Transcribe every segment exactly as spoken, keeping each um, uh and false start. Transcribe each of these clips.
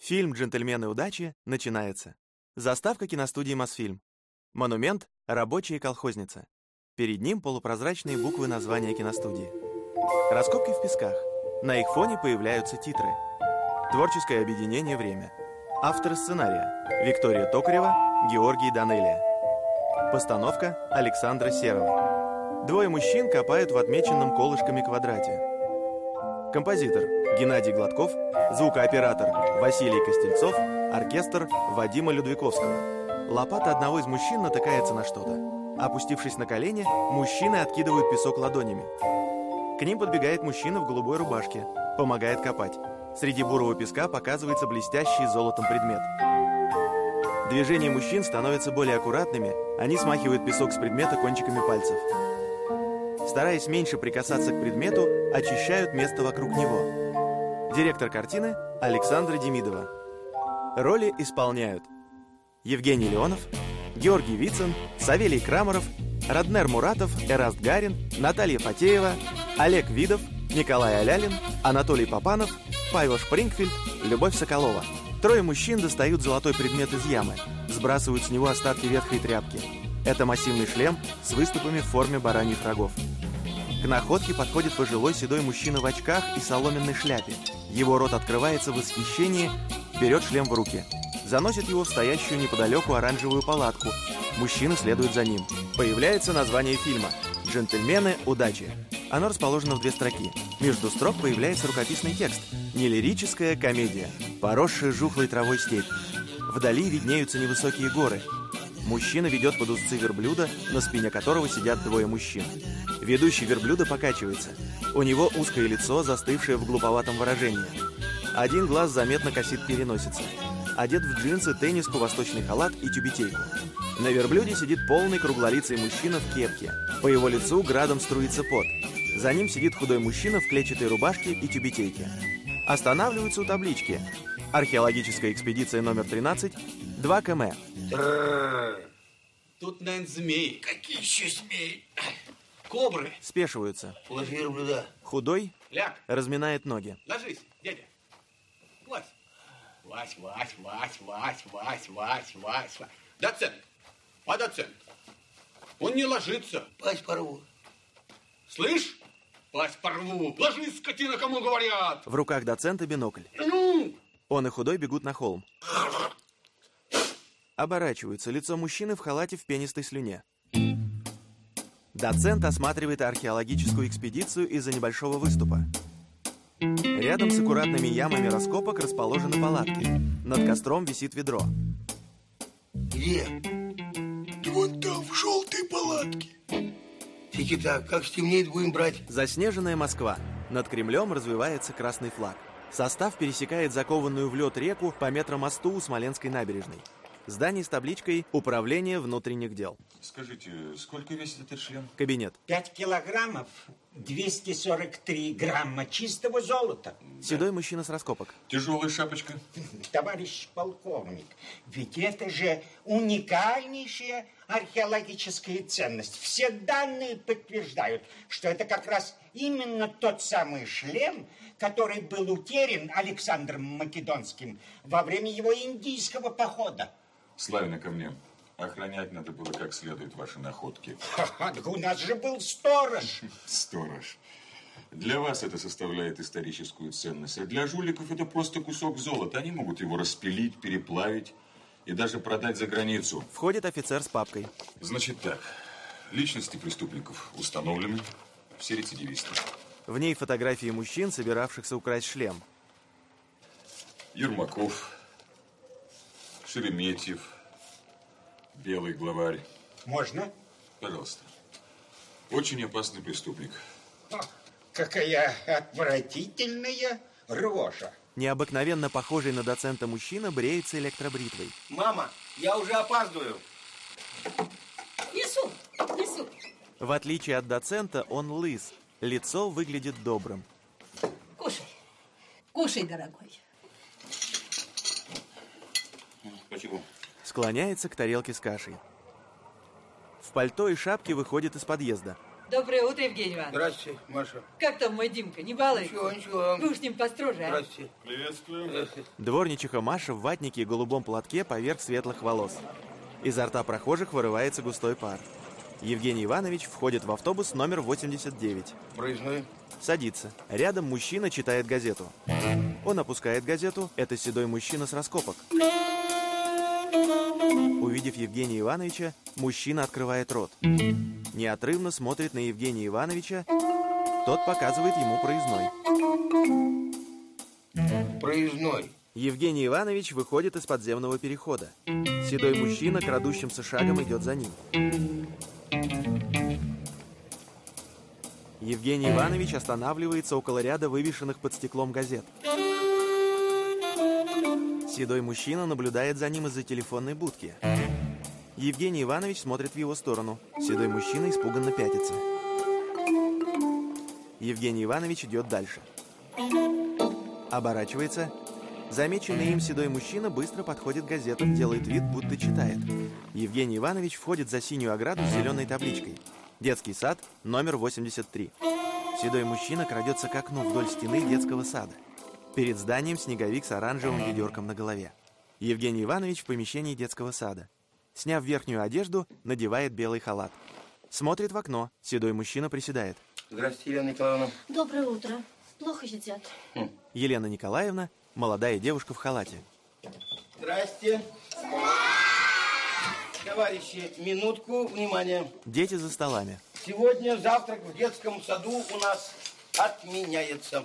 Фильм «Джентльмены удачи» начинается. Заставка киностудии «Мосфильм». Монумент «Рабочая колхозница». Перед ним полупрозрачные буквы названия киностудии. Раскопки в песках. На их фоне появляются титры. Творческое объединение «Время». Авторы сценария: Виктория Токарева, Георгий Данелия. Постановка Александра Серова. Двое мужчин копают в отмеченном колышками квадрате. Композитор Геннадий Гладков, звукооператор Василий Костельцов, оркестр Вадима Людвиковского. Лопата одного из мужчин натыкается на что-то. Опустившись на колени, мужчины откидывают песок ладонями. К ним подбегает мужчина в голубой рубашке, помогает копать. Среди бурого песка показывается блестящий золотом предмет. Движения мужчин становятся более аккуратными, они смахивают песок с предмета кончиками пальцев. Стараясь меньше прикасаться к предмету, очищают место вокруг него. Директор картины Александра Демидова. Роли исполняют Евгений Леонов, Георгий Вицин, Савелий Крамаров, Раднер Муратов, Эраст Гарин, Наталья Фатеева, Олег Видов, Николай Алялин, Анатолий Попанов, Павел Шпрингфельд, Любовь Соколова. Трое мужчин достают золотой предмет из ямы, сбрасывают с него остатки ветхой тряпки. Это массивный шлем с выступами в форме бараньих рогов. К находке подходит пожилой седой мужчина в очках и соломенной шляпе. Его рот открывается в восхищении, берет шлем в руки. Заносит его в стоящую неподалеку оранжевую палатку. Мужчина следует за ним. Появляется название фильма «Джентльмены удачи». Оно расположено в две строки. Между строк появляется рукописный текст. Не лирическая комедия, поросшая жухлой травой степь. Вдали виднеются невысокие горы. Мужчина ведет под узцы верблюда, на спине которого сидят двое мужчин. Ведущий верблюда покачивается. У него узкое лицо, застывшее в глуповатом выражении. Один глаз заметно косит переносице. Одет в джинсы, тенниску, восточный халат и тюбетейку. На верблюде сидит полный круглолицый мужчина в кепке. По его лицу градом струится пот. За ним сидит худой мужчина в клетчатой рубашке и тюбетейке. Останавливаются у таблички. Археологическая экспедиция номер тринадцать, два километра. Тут, наверное, змеи. Какие еще змеи? Кобры. Спешиваются. Положи верблюда. Худой Ляг. разминает ноги. Ложись, дядя. Вась. Вась, Вась, Вась, Вась, Вась, Вась, Вась, Вась. Доцент. А доцент? Он не ложится. Пасть порву. Слышь? Пасть порву. Ложись, скотина, кому говорят. В руках доцента бинокль. Ну! Он и худой бегут на холм. Оборачиваются. Лицо мужчины в халате в пенистой слюне. Доцент осматривает археологическую экспедицию из-за небольшого выступа. Рядом с аккуратными ямами раскопок расположены палатки. Над костром висит ведро. Где? Да вон там, в желтой палатке. Фики так, как стемнеет, будем брать. Заснеженная Москва. Над Кремлем развивается красный флаг. Состав пересекает закованную в лед реку по метромосту у Смоленской набережной. Здание с табличкой «Управление внутренних дел». Скажите, сколько весит этот шлем? Кабинет. Пять килограммов, двести сорок три грамма чистого золота. Седой мужчина с раскопок. Тяжелая шапочка. Товарищ полковник, ведь это же уникальнейшая археологическая ценность. Все данные подтверждают, что это как раз именно тот самый шлем, который был утерян Александром Македонским во время его индийского похода. Славина, ко мне. Охранять надо было как следует ваши находки. Ха-ха, так у нас же был сторож. Сторож. Для вас это составляет историческую ценность, а для жуликов это просто кусок золота. Они могут его распилить, переплавить и даже продать за границу. Входит офицер с папкой. Значит так, личности преступников установлены, все рецидивисты. В ней фотографии мужчин, собиравшихся украсть шлем. Ермаков, Шереметьев, Белый главарь. Можно? Пожалуйста. Очень опасный преступник. О, какая отвратительная рожа. Необыкновенно похожий на доцента мужчина бреется электробритвой. Мама, я уже опаздываю. Несу, несу. В отличие от доцента, он лыс. Лицо выглядит добрым. Кушай, кушай, дорогой. Спасибо. Склоняется к тарелке с кашей. В пальто и шапке выходит из подъезда. Доброе утро, Евгений Иванович. Здрасте, Маша. Как там мой Димка, не балует? Ничего, ничего. Вы уж с ним построже, а? Здрасте. Приветствую. Дворничиха Маша в ватнике и голубом платке поверх светлых волос. Изо рта прохожих вырывается густой пар. Евгений Иванович входит в автобус номер восемьдесят девять. Проездной. Садится. Рядом мужчина читает газету. Он опускает газету. Это седой мужчина с раскопок. Увидев Евгения Ивановича, мужчина открывает рот. Неотрывно смотрит на Евгения Ивановича. Тот показывает ему проездной. Проездной. Евгений Иванович выходит из подземного перехода. Седой мужчина крадущимся шагом идет за ним. Евгений Иванович останавливается около ряда вывешенных под стеклом газет. Седой мужчина наблюдает за ним из-за телефонной будки. Евгений Иванович смотрит в его сторону. Седой мужчина испуганно пятится. Евгений Иванович идет дальше. Оборачивается. Замеченный им седой мужчина быстро подходит к газетам, делает вид, будто читает. Евгений Иванович входит за синюю ограду с зеленой табличкой. Детский сад, номер восемьдесят три. Седой мужчина крадется к окну вдоль стены детского сада. Перед зданием снеговик с оранжевым ведерком на голове. Евгений Иванович в помещении детского сада. Сняв верхнюю одежду, надевает белый халат. Смотрит в окно. Седой мужчина приседает. Здравствуйте, Елена Николаевна. Доброе утро. Плохо сидят. Хм. Елена Николаевна, молодая девушка в халате. Здрасте. Товарищи, минутку, внимание. Дети за столами. Сегодня завтрак в детском саду у нас отменяется.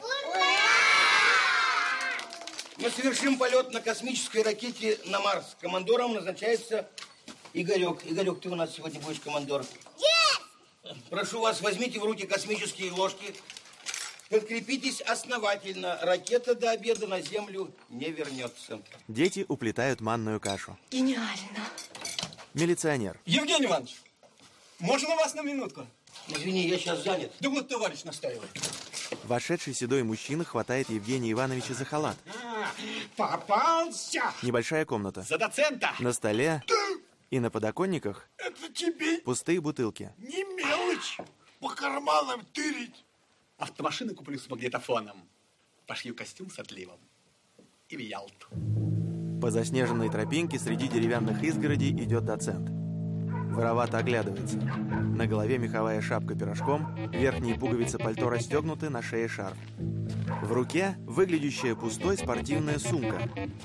Мы совершим полет на космической ракете на Марс. Командором назначается Игорек. Игорек, ты у нас сегодня будешь командор. Yes! Прошу вас, возьмите в руки космические ложки. Подкрепитесь основательно. Ракета до обеда на Землю не вернется. Дети уплетают манную кашу. Гениально. Милиционер. Евгений Иванович, можно вас на минутку? Извини, я сейчас занят. Да вот товарищ настаивает. Вошедший седой мужчина хватает Евгения Ивановича за халат. А, попался! Небольшая комната. За доцента! На столе и на подоконниках Это тебе пустые бутылки. не мелочь по карманам тырить. Автомашину куплю с магнитофоном. Пошью костюм с отливом. И в Ялту. По заснеженной тропинке среди деревянных изгородей идет доцент. Воровато оглядывается. На голове меховая шапка пирожком, верхние пуговицы пальто расстегнуты, на шее шарф. В руке выглядящая пустой спортивная сумка.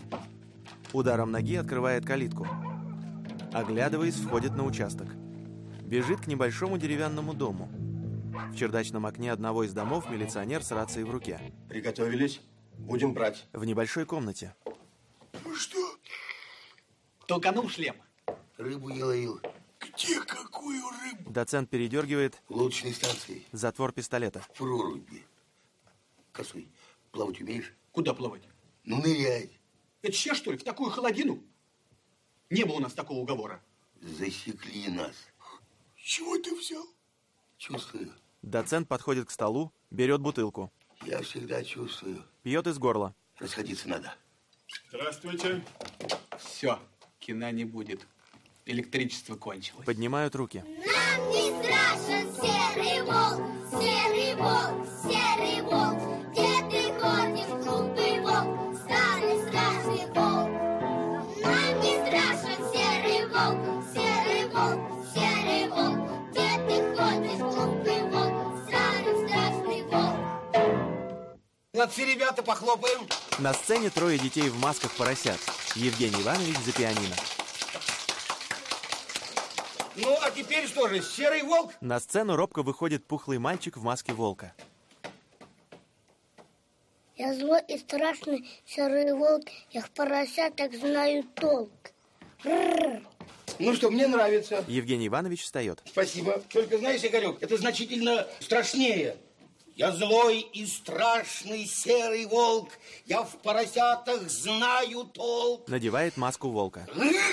Ударом ноги открывает калитку. Оглядываясь, входит на участок. Бежит к небольшому деревянному дому. В чердачном окне одного из домов милиционер с рацией в руке. Приготовились? Будем брать. В небольшой комнате. Ну что, Толканул шлем. Рыбу я ловил. где какую рыбу? Доцент передергивает В лодочной станции. затвор пистолета. В проруби. Косой, плавать умеешь? Куда плавать? Ну, нырять. Это че, что ли, в такую холодину? Не было у нас такого уговора. Засекли нас. Чего ты взял? Чувствую. Доцент подходит к столу, берет бутылку. Я всегда чувствую. Пьет из горла. Расходиться надо. Здравствуйте. Все, кино не будет. Электричество кончилось. Поднимают руки. Нам не страшен серый волк, серый волк, серый волк. Где ты ходишь, глупый волк, старый страшный волк? Нам не страшен серый волк, серый волк, серый волк. Где ты ходишь, глупый волк, старый страшный волк? Молодцы, ребята, похлопаем. На сцене трое детей в масках поросят. Евгений Иванович за пианино. Ну, а теперь что же, серый волк? На сцену робко выходит пухлый мальчик в маске волка. Я злой и страшный серый волк, я в поросятах знаю толк. Ну что, мне нравится. Евгений Иванович встает. Спасибо. Только знаешь, Игорек, это значительно страшнее. Я злой и страшный серый волк, я в поросятах знаю толк. Надевает маску волка.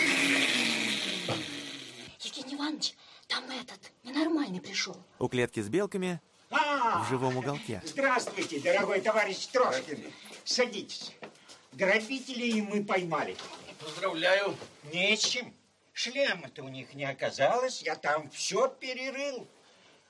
Евгений Иванович, там этот, ненормальный пришел. У клетки с белками А, в живом уголке. здравствуйте, дорогой товарищ Трошкин. Садитесь. Грабителей мы поймали. Поздравляю. Не с чем. Шлема-то у них не оказалось, я там все перерыл.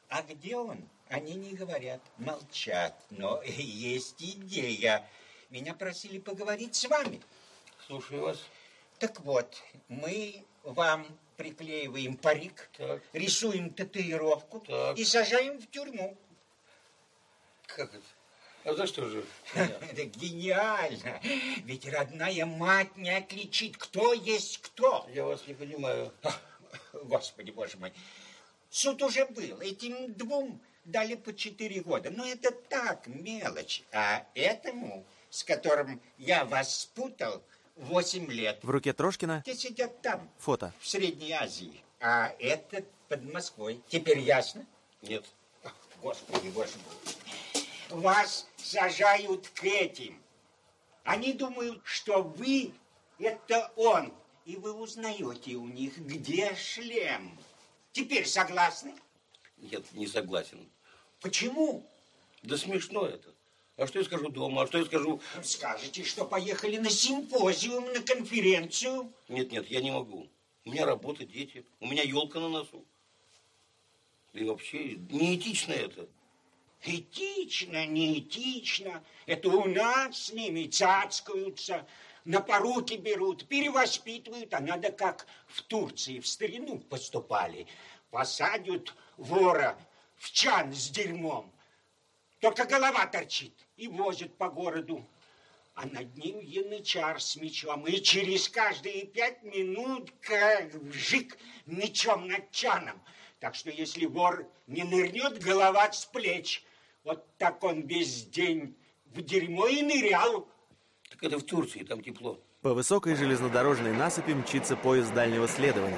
А где он? Они не говорят, молчат. Но есть идея. Меня просили поговорить с вами. Слушаю вас. Так вот, мы вам приклеиваем парик, так. рисуем татуировку так. и сажаем в тюрьму. Как это? А за что же? Это гениально. Ведь родная мать не отличит, кто есть кто. Я вас не понимаю. Господи, боже мой. Суд уже был. Этим двум дали по четыре года. Но это так, мелочь. А этому, с которым я вас спутал, восемь лет. В руке Трошкина те сидят там, фото. В Средней Азии. А этот под Москвой. Теперь ясно? Нет. Ах, Господи, боже мой. Вас сажают к этим. Они думают, что вы – это он. И вы узнаете у них, где шлем. Теперь согласны? Нет, не согласен. Почему? Да смешно это. А что я скажу дома? А что я скажу? Скажете, что поехали на симпозиум, на конференцию? Нет, нет, я не могу. У меня работа, дети. У меня елка на носу. И вообще, неэтично это. Этично, неэтично. Это у нас с ними цацкаются, на поруки берут, перевоспитывают. А надо как в Турции в старину поступали. Посадят вора в чан с дерьмом. Только голова торчит и возят по городу. А над ним янычар с мечом. И через каждые пять минут как вжик мечом над чаном. Так что если вор не нырнет, голова с плеч. Вот так он весь день в дерьмо и нырял. Так это в Турции, там тепло. По высокой железнодорожной насыпи мчится поезд дальнего следования.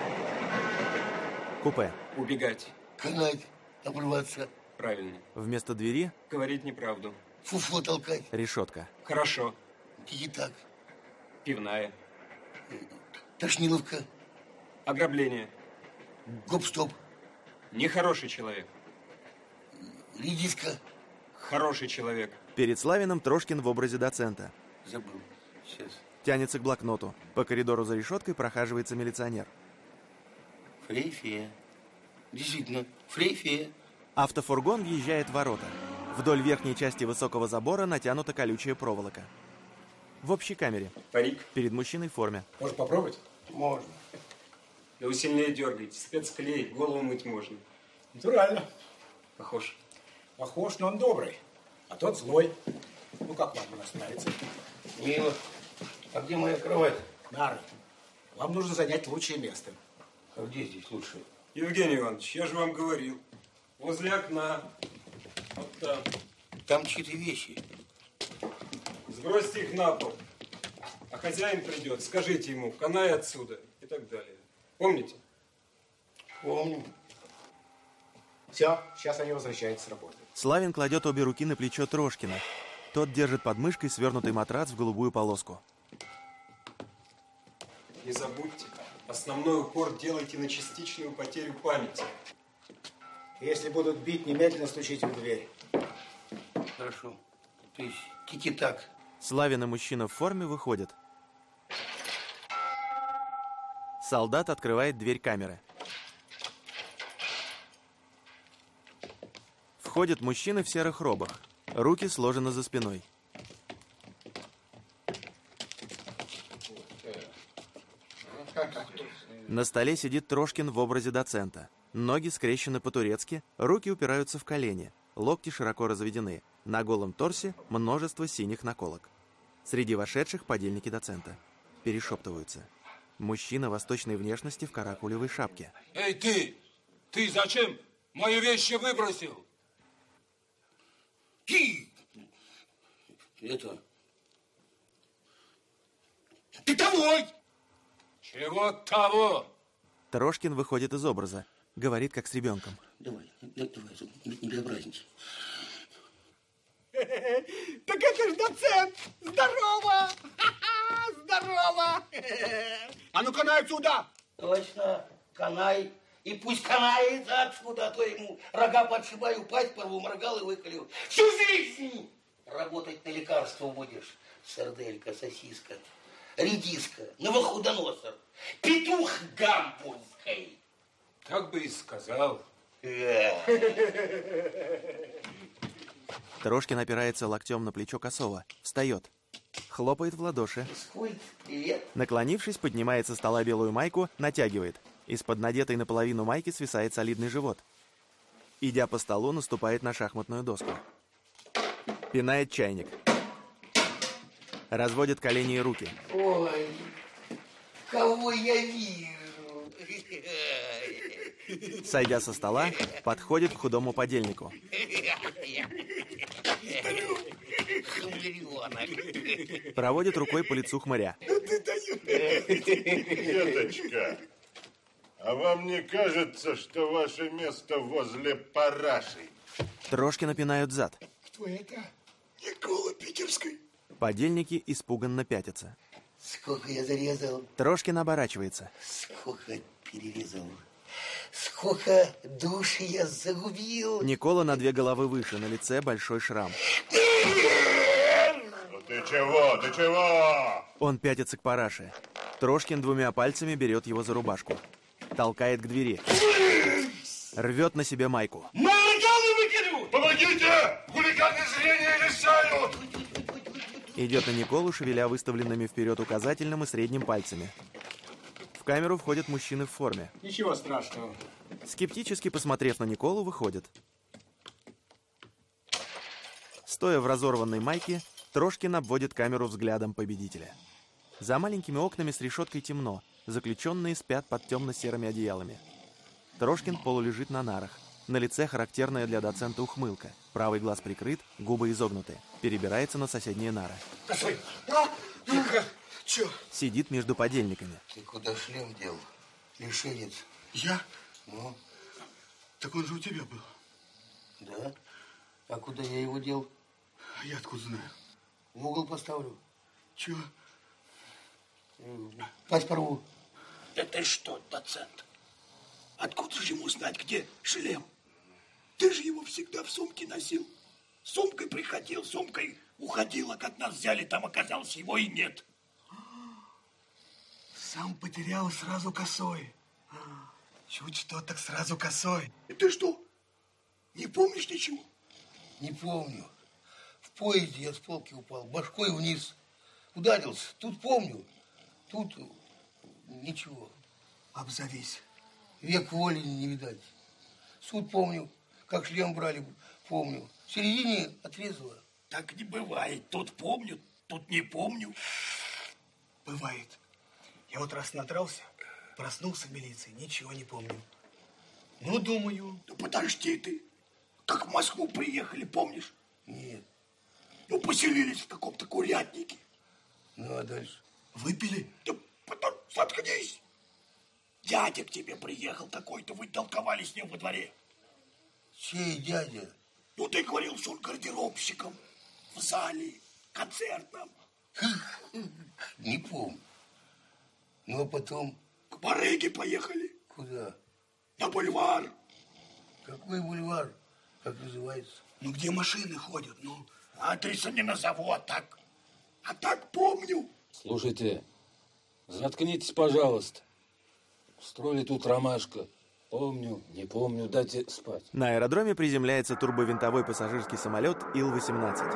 Купе. Убегать. Канать, обрываться. Правильно. Вместо двери говорить неправду. Фуфло толкать. Решетка. Хорошо. Тики-так. Пивная. Тошниловка. Ограбление. Гоп-стоп. Нехороший человек. Редиска. Хороший человек. Перед Славиным Трошкин в образе доцента. Забыл. Сейчас. Тянется к блокноту. По коридору за решеткой прохаживается милиционер. Фрейфея. Действительно, фрейфея. Автофургон въезжает в ворота. Вдоль верхней части высокого забора натянута колючая проволока. В общей камере. Парик. Перед мужчиной в форме. Может попробовать? Можно. Да вы сильнее дергаете. Спецклей, голову мыть можно. Натурально. Похож. Похож, но он добрый. А тот злой. Ну, как вам у нас нравится? Мило. А где моя кровать? Нары. Вам нужно занять лучшее место. А где здесь лучше? Евгений Иванович, я же вам говорил. Возле окна. Вот там. Там чьи-то вещи. Сбросьте их на пол. А хозяин придет, скажите ему, канай отсюда. И так далее. Помните? Помню. Все, сейчас они возвращаются с работы. Славин кладет обе руки на плечо Трошкина. Тот держит под мышкой свернутый матрац в голубую полоску. Не забудьте, основной упор делайте на частичную потерю памяти. Если будут бить, немедленно стучите в дверь. Хорошо. То есть тики-так. Славин и мужчина в форме выходят. Солдат открывает дверь камеры. Входят мужчины в серых робах. Руки сложены за спиной. На столе сидит Трошкин в образе доцента. Ноги скрещены по-турецки, руки упираются в колени, локти широко разведены. На голом торсе множество синих наколок. Среди вошедших подельники доцента. Перешептываются. Мужчина восточной внешности в каракулевой шапке. Эй, ты! Ты зачем мои вещи выбросил? Ты! Это... Ты того! Чего того? Трошкин выходит из образа. Говорит, как с ребенком. Давай, давай, не безобразничай. Так это ж доцент! Здорово! Здорово! А ну канай отсюда! Точно, канай. И пусть канается отсюда, а то ему рога подшибаю, пасть порву, моргал и выколю. Всю жизнь работать на лекарство будешь. Сарделька, сосиска, редиска, новохудоносор, петух гамбургский. Так бы и сказал. Трошкин опирается локтем на плечо Косова. Встает. Хлопает в ладоши. Наклонившись, поднимает со стола белую майку, натягивает. Из-под надетой наполовину майки свисает солидный живот. Идя по столу, наступает на шахматную доску. Пинает чайник. Разводит колени и руки. Ой, кого я вижу? Сойдя со стола, подходит к худому подельнику. Проводит рукой по лицу хмыря. Деточка, а вам не кажется, что ваше место возле параши? Трошкина пинают зад. Кто это? Никола Питерской. Подельники испуганно пятятся. Сколько я зарезал? Трошкин оборачивается. Сколько перерезал? Сколько душ я загубил? Никола на две головы выше, на лице большой шрам. Ну ты чего, ты чего? Он пятится к параше. Трошкин двумя пальцами берет его за рубашку. Толкает к двери. Рвет на себе майку. Молодцы выкину! Помогите! Хулиганы зрения лишают! Идет на Николу, шевеля выставленными вперед указательным и средним пальцами. В камеру входят мужчины в форме. Ничего страшного. Скептически посмотрев на Николу, выходит. Стоя в разорванной майке, Трошкин обводит камеру взглядом победителя. За маленькими окнами с решеткой темно. Заключенные спят под темно-серыми одеялами. Трошкин полулежит на нарах. На лице характерная для доцента ухмылка. Правый глаз прикрыт, губы изогнуты. Перебирается на соседние нары. Косой! Тихо! Че? Сидит между подельниками. Ты куда шлем дел? Лишенец. Я? Ну? Так он же у тебя был. Да? А куда я его дел? Я откуда знаю? В угол поставлю. Чего? Пасть порву. Да ты что, доцент? Откуда же ему знать, где шлем? Ты же его всегда в сумке носил. Сумкой приходил, сумкой уходил, а как нас взяли, там оказалось его и нет. Сам потерял сразу косой. Чуть что, так сразу косой. И ты что, не помнишь ничего? Не помню. В поезде я с полки упал, башкой вниз. Ударился. Тут помню. Тут ничего. Обзовись. Век воли не видать. Суд помню, как шлем брали, помню. В середине отрезало. Так не бывает. Тут помню, тут не помню. Бывает. Я вот раз надрался, проснулся в милиции, ничего не помню. Ну, думаю. Ну, подожди ты. Как в Москву приехали, помнишь? Нет. Ну, поселились в каком-то курятнике. Ну, а дальше? Выпили? Да потом заткнись. Дядя к тебе приехал какой-то, вы толковали с ним во дворе. Чей дядя? Ну, ты говорил, что он гардеробщиком в зале концертном. Не помню. Ну, а потом? К барыге поехали. Куда? На бульвар. Какой бульвар? Как называется? Ну, где машины ходят, ну. Адреса не назову, а так. А так помню. Слушайте, заткнитесь, пожалуйста. Устроили тут ромашка. Помню, не помню, дайте спать. На аэродроме приземляется турбовинтовой пассажирский самолет Ил восемнадцать.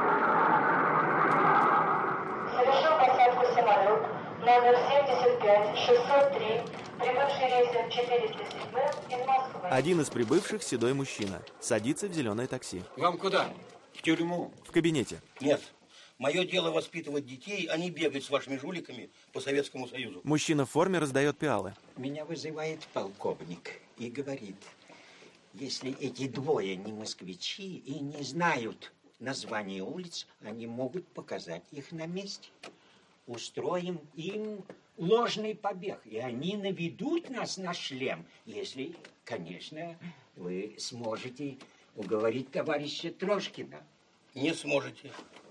Совершил посадку самолет номер семьдесят пять шестьсот три, прибывший рейсом четыреста семь из Москвы. Один из прибывших седой мужчина. Садится в зеленое такси. Вам куда? В тюрьму? В кабинете. Нет. Мое дело воспитывать детей, а не бегать с вашими жуликами по Советскому Союзу. Мужчина в форме раздает пиалы. Меня вызывает полковник и говорит, если эти двое не москвичи и не знают название улиц, они могут показать их на месте. Устроим им ложный побег, и они наведут нас на шлем, если, конечно, вы сможете уговорить товарища Трошкина. Не сможете.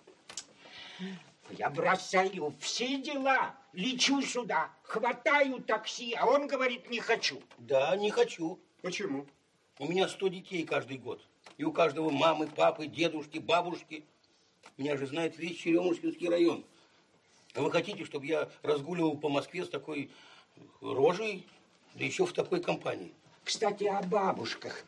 Я бросаю все дела, лечу сюда, хватаю такси, а он говорит, не хочу. Да, не хочу. Почему? У меня сто детей каждый год. И у каждого мамы, папы, дедушки, бабушки. Меня же знает весь Черемушкинский район. А вы хотите, чтобы я разгуливал по Москве с такой рожей, да еще в такой компании? Кстати, о бабушках.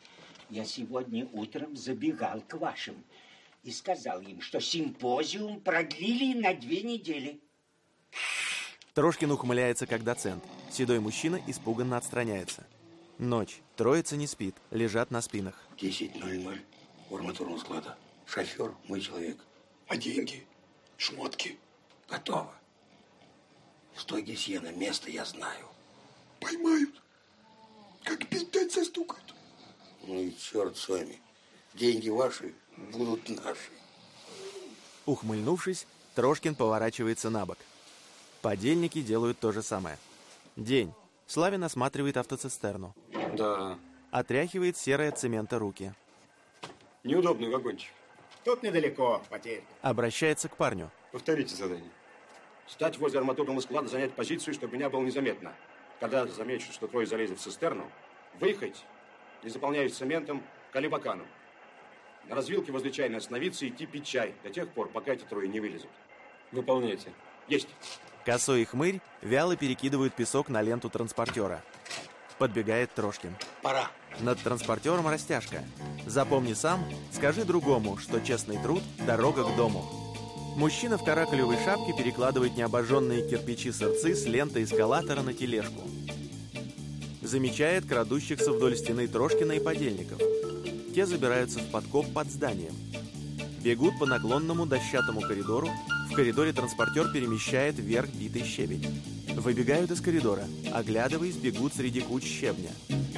Я сегодня утром забегал к вашим и сказал им, что симпозиум продлили на две недели. Трошкин ухмыляется как доцент. Седой мужчина испуганно отстраняется. Ночь. Троица не спит, лежат на спинах. десять ноль ноль. У арматурного склада. Шофер, мой человек. А деньги? Шмотки? Готово. Стойки сена, место я знаю. Поймают. Как пить дать застукают. Ну и черт с вами. Деньги ваши будут наши. Ухмыльнувшись, Трошкин поворачивается на бок. Подельники делают то же самое. День. Славин осматривает автоцистерну. Да. Отряхивает серое от цемента руки. Неудобный вагончик. Тут недалеко, потерь. Обращается к парню. Повторите задание. Стать возле арматурного склада, занять позицию, чтобы меня было незаметно. Когда замечу, что трое залезет в цистерну, выехать, не заполняясь цементом, калибаканом. На развилке возле чайной остановиться и идти пить чай до тех пор, пока эти трое не вылезут. Выполняйте. Есть. Косой и Хмырь вяло перекидывают песок на ленту транспортера. Подбегает Трошкин. Пора. Над транспортером растяжка. Запомни сам, скажи другому, что честный труд – дорога к дому. Мужчина в каракулевой шапке перекладывает необожженные кирпичи-сырцы с ленты эскалатора на тележку. Замечает крадущихся вдоль стены Трошкина и подельников. Те забираются в подкоп под зданием. Бегут по наклонному дощатому коридору. В коридоре транспортер перемещает вверх битый щебень. Выбегают из коридора. Оглядываясь, бегут среди куч щебня.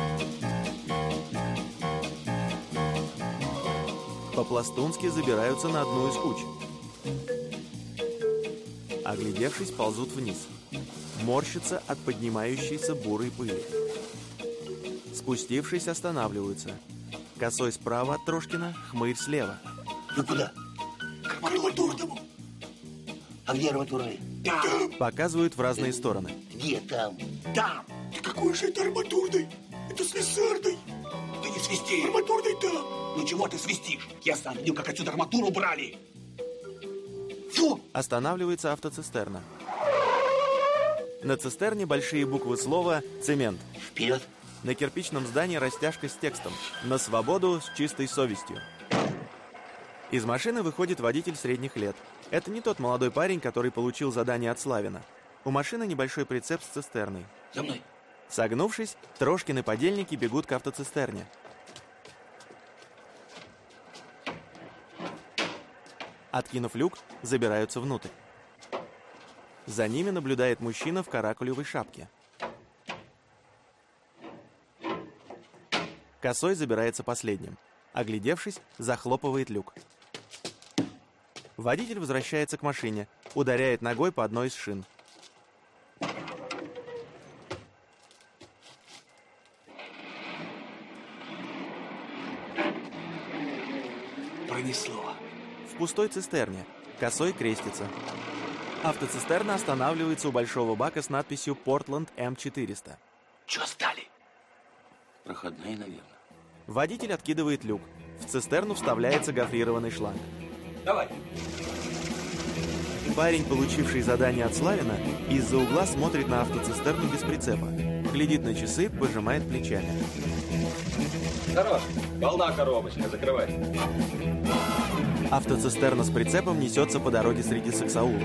По-пластунски забираются на одну из куч. Оглядевшись, ползут вниз. Морщатся от поднимающейся бурой пыли. Спустившись, останавливаются. Косой справа от Трошкина, Хмырь слева. Вы куда? К арматурному. А где арматурный? Там. Показывают в разные стороны. Где там? Там. Да какой же это арматурный? Это слесарный. Ты не свисти. Арматурный там. Ну чего ты свистишь? Я сам видел, как отсюда арматуру брали. Фу! Останавливается автоцистерна. На цистерне большие буквы слова «Цемент». Вперед! На кирпичном здании растяжка с текстом «На свободу с чистой совестью». Из машины выходит водитель средних лет. Это не тот молодой парень, который получил задание от Славина. У машины небольшой прицеп с цистерной. За мной! Согнувшись, Трошкин и подельники бегут к автоцистерне. Откинув люк, забираются внутрь. За ними наблюдает мужчина в каракулевой шапке. Косой забирается последним. Оглядевшись, захлопывает люк. Водитель возвращается к машине, ударяет ногой по одной из шин. Пронесло. В пустой цистерне. Косой крестится. Автоцистерна останавливается у большого бака с надписью «Портленд М четыреста». Че стали? Проходная, наверное. Водитель откидывает люк. В цистерну вставляется гофрированный шланг. Давай. Парень, получивший задание от Славина, из-за угла смотрит на автоцистерну без прицепа. Глядит на часы, пожимает плечами. Хорош, полна коробочка, закрывай. Автоцистерна с прицепом несется по дороге среди саксаулов.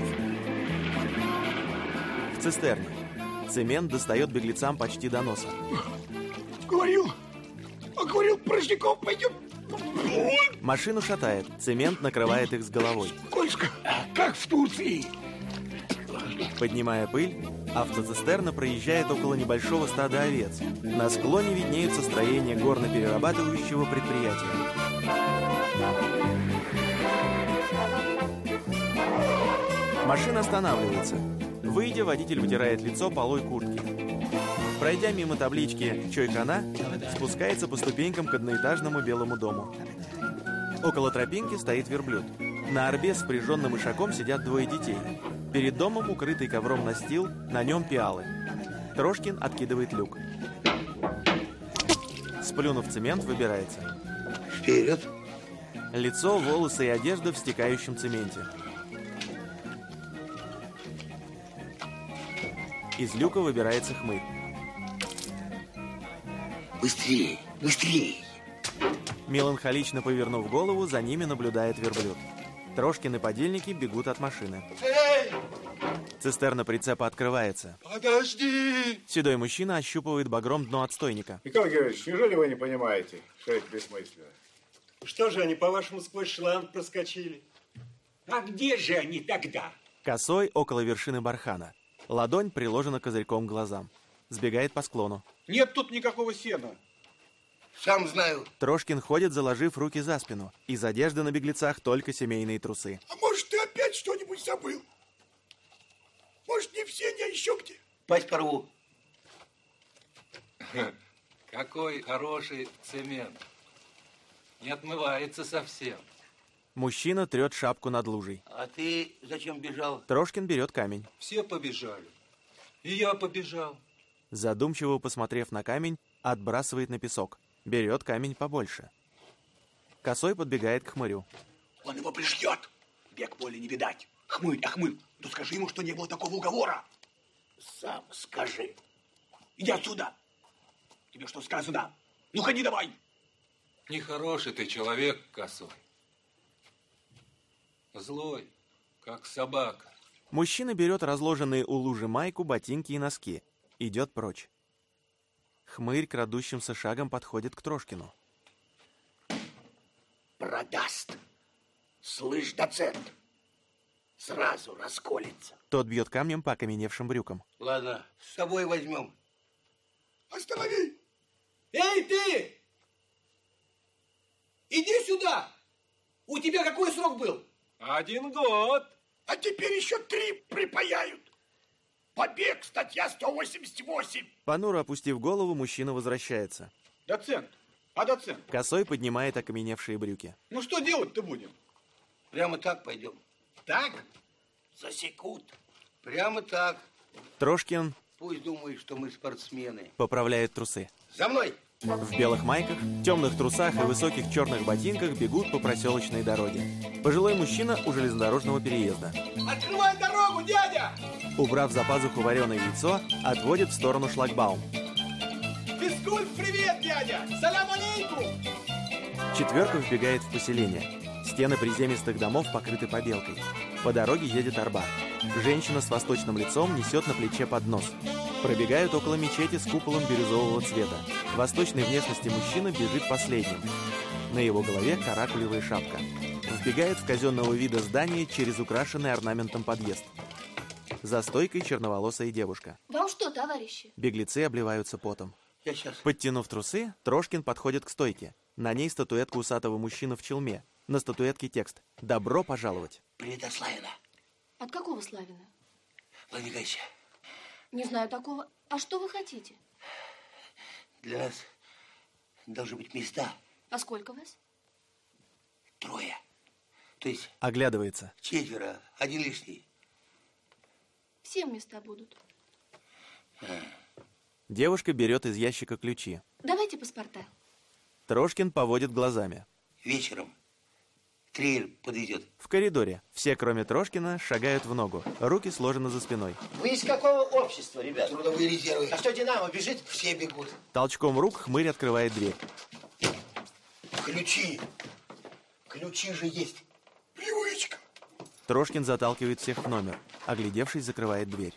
В цистерне. Цемент достает беглецам почти до носа. Говорил, а говорил, порожняков пойдем. Машину шатает, цемент накрывает их с головой. Скользко, как в Турции. Поднимая пыль, автоцистерна проезжает около небольшого стада овец. На склоне виднеются строения горно-перерабатывающего предприятия. Машина останавливается. Выйдя, водитель вытирает лицо полой куртки. Пройдя мимо таблички «Чойхана», спускается по ступенькам к одноэтажному белому дому. Около тропинки стоит верблюд. На орбе с впряженным ишаком сидят двое детей. Перед домом укрытый ковром настил, на нем пиалы. Трошкин откидывает люк. Сплюнув цемент, выбирается. Вперед! Лицо, волосы и одежда в стекающем цементе. Из люка выбирается Хмырь. Быстрее! Быстрее! Меланхолично повернув голову, за ними наблюдает верблюд. Трошкин и подельники бегут от машины. Эй! Цистерна прицепа открывается. Подожди! Седой мужчина ощупывает багром дно отстойника. Михаил Георгиевич, неужели вы не понимаете, что это бессмысленно? Что же они, по-вашему, сквозь шланг проскочили? А где же они тогда? Косой около вершины бархана. Ладонь приложена козырьком к глазам. Сбегает по склону. Нет тут никакого сена. Сам знаю. Трошкин ходит, заложив руки за спину. Из одежды на беглецах только семейные трусы. А может, ты опять что-нибудь забыл? Может, не в сене, а еще где? Пасть порву. Какой хороший цемент. Не отмывается совсем. Мужчина трет шапку над лужей. А ты зачем бежал? Трошкин берет камень. Все побежали. И я побежал. Задумчиво посмотрев на камень, отбрасывает на песок. Берет камень побольше. Косой подбегает к хмырю. Он его прижьет. Бег боли не видать. Хмырь, а хмырь, ну скажи ему, что не было такого уговора. Сам скажи. Иди отсюда. Тебе что сказано? Ну ходи давай. Нехороший ты человек, Косой. Злой, как собака. Мужчина берет разложенные у лужи майку, ботинки и носки. Идет прочь. Хмырь крадущимся шагом подходит к Трошкину. Продаст. Слышь, доцент. Сразу расколется. Тот бьет камнем по окаменевшим брюкам. Ладно, с собой возьмем. Останови! Эй, ты! Иди сюда! У тебя какой срок был? Один год. А теперь еще три припаяют. Побег, статья сто восемьдесят восемь. Понуро опустив голову, мужчина возвращается. Доцент, а доцент? Косой поднимает окаменевшие брюки. Ну что делать-то будем? Прямо так пойдем. Так? Засекут. Прямо так. Трошкин Пусть думает, что мы спортсмены. поправляет трусы. За мной! В белых майках, темных трусах и высоких черных ботинках бегут по проселочной дороге. Пожилой мужчина у железнодорожного переезда. Открывай дорогу, дядя! Убрав за пазуху вареное яйцо, отводит в сторону шлагбаум. Физкульт, привет, дядя! Салям алейкум! Четверка вбегает в поселение. Стены приземистых домов покрыты побелкой. По дороге едет арба. Женщина с восточным лицом несет на плече поднос. Пробегают около мечети с куполом бирюзового цвета. Восточной внешности мужчина бежит последним. На его голове каракулевая шапка. Вбегает в казенного вида здание через украшенный орнаментом подъезд. За стойкой черноволосая девушка. Вам что, товарищи? Беглецы обливаются потом. Я сейчас. Подтянув трусы, Трошкин подходит к стойке. На ней статуэтка усатого мужчины в челме. На статуэтке текст «Добро пожаловать». Привет от Славина. От какого Славина? Владикайся. Не знаю такого. А что вы хотите? Для нас должны быть места. А сколько вас? Трое. То есть Оглядывается. четверо, один лишний. Всем места будут. Девушка берет из ящика ключи. Давайте паспорта. Трошкин поводит глазами. Вечером трейлер подойдет. В коридоре все, кроме Трошкина, шагают в ногу. Руки сложены за спиной. Вы из какого общества, ребят? Трудовые резервы. А что, Динамо бежит? Все бегут. Толчком рук хмырь открывает дверь. Ключи. Ключи же есть. Привычка. Трошкин заталкивает всех в номер. Оглядевшись, закрывает дверь.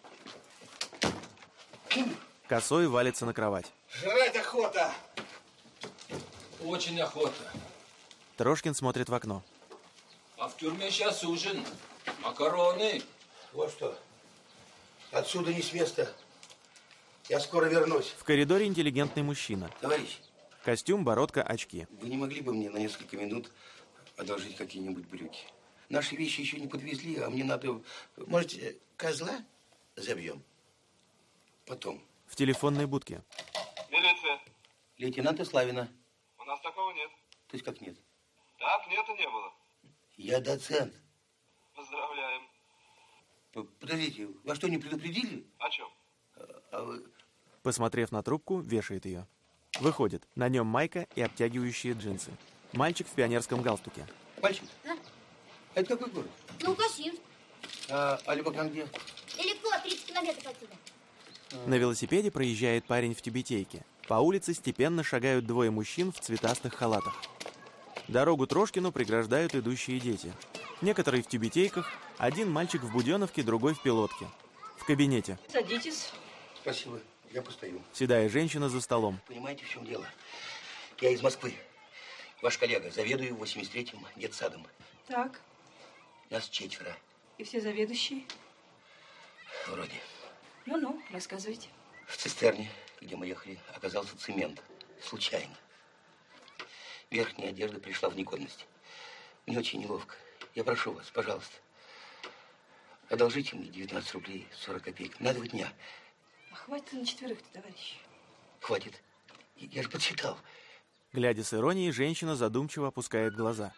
Косой валится на кровать. Жрать охота. Очень охота. Трошкин смотрит в окно. А в тюрьме сейчас ужин. Макароны. Вот что. Отсюда не с места. Я скоро вернусь. В коридоре интеллигентный мужчина. Товарищ. Костюм, бородка, очки. Вы не могли бы мне на несколько минут одолжить какие-нибудь брюки? Наши вещи еще не подвезли, а мне надо... Может, козла забьем? Потом. В телефонной будке. Милиция. Лейтенанта Славина. У нас такого нет. То есть как нет? Так, нет и не было. Я доцент. Поздравляем. Подождите, вас что, не предупредили? О чем? А вы... Посмотрев на трубку, вешает ее. Выходит. На нем майка и обтягивающие джинсы. Мальчик в пионерском галстуке. Мальчик? Да? Это какой город? Новокосинск. А Алибакан где? Далеко, тридцать километров отсюда. На велосипеде проезжает парень в тюбетейке. По улице степенно шагают двое мужчин в цветастых халатах. Дорогу Трошкину преграждают идущие дети. Некоторые в тюбетейках, один мальчик в буденовке, другой в пилотке. В кабинете. Садитесь. Спасибо, я постою. Седая женщина за столом. Понимаете, в чем дело? Я из Москвы. Ваш коллега, заведую восемьдесят третьим детсадом. Так. Нас четверо. И все заведующие? Вроде. Ну-ну, рассказывайте. В цистерне, где мы ехали, оказался цемент. Случайно. Верхняя одежда пришла в негодность. Мне очень неловко. Я прошу вас, пожалуйста, одолжите мне девятнадцать рублей сорок копеек на два дня. А хватит на четверых-то, товарищ? Хватит. Я же подсчитал. Глядя с иронией, женщина задумчиво опускает глаза.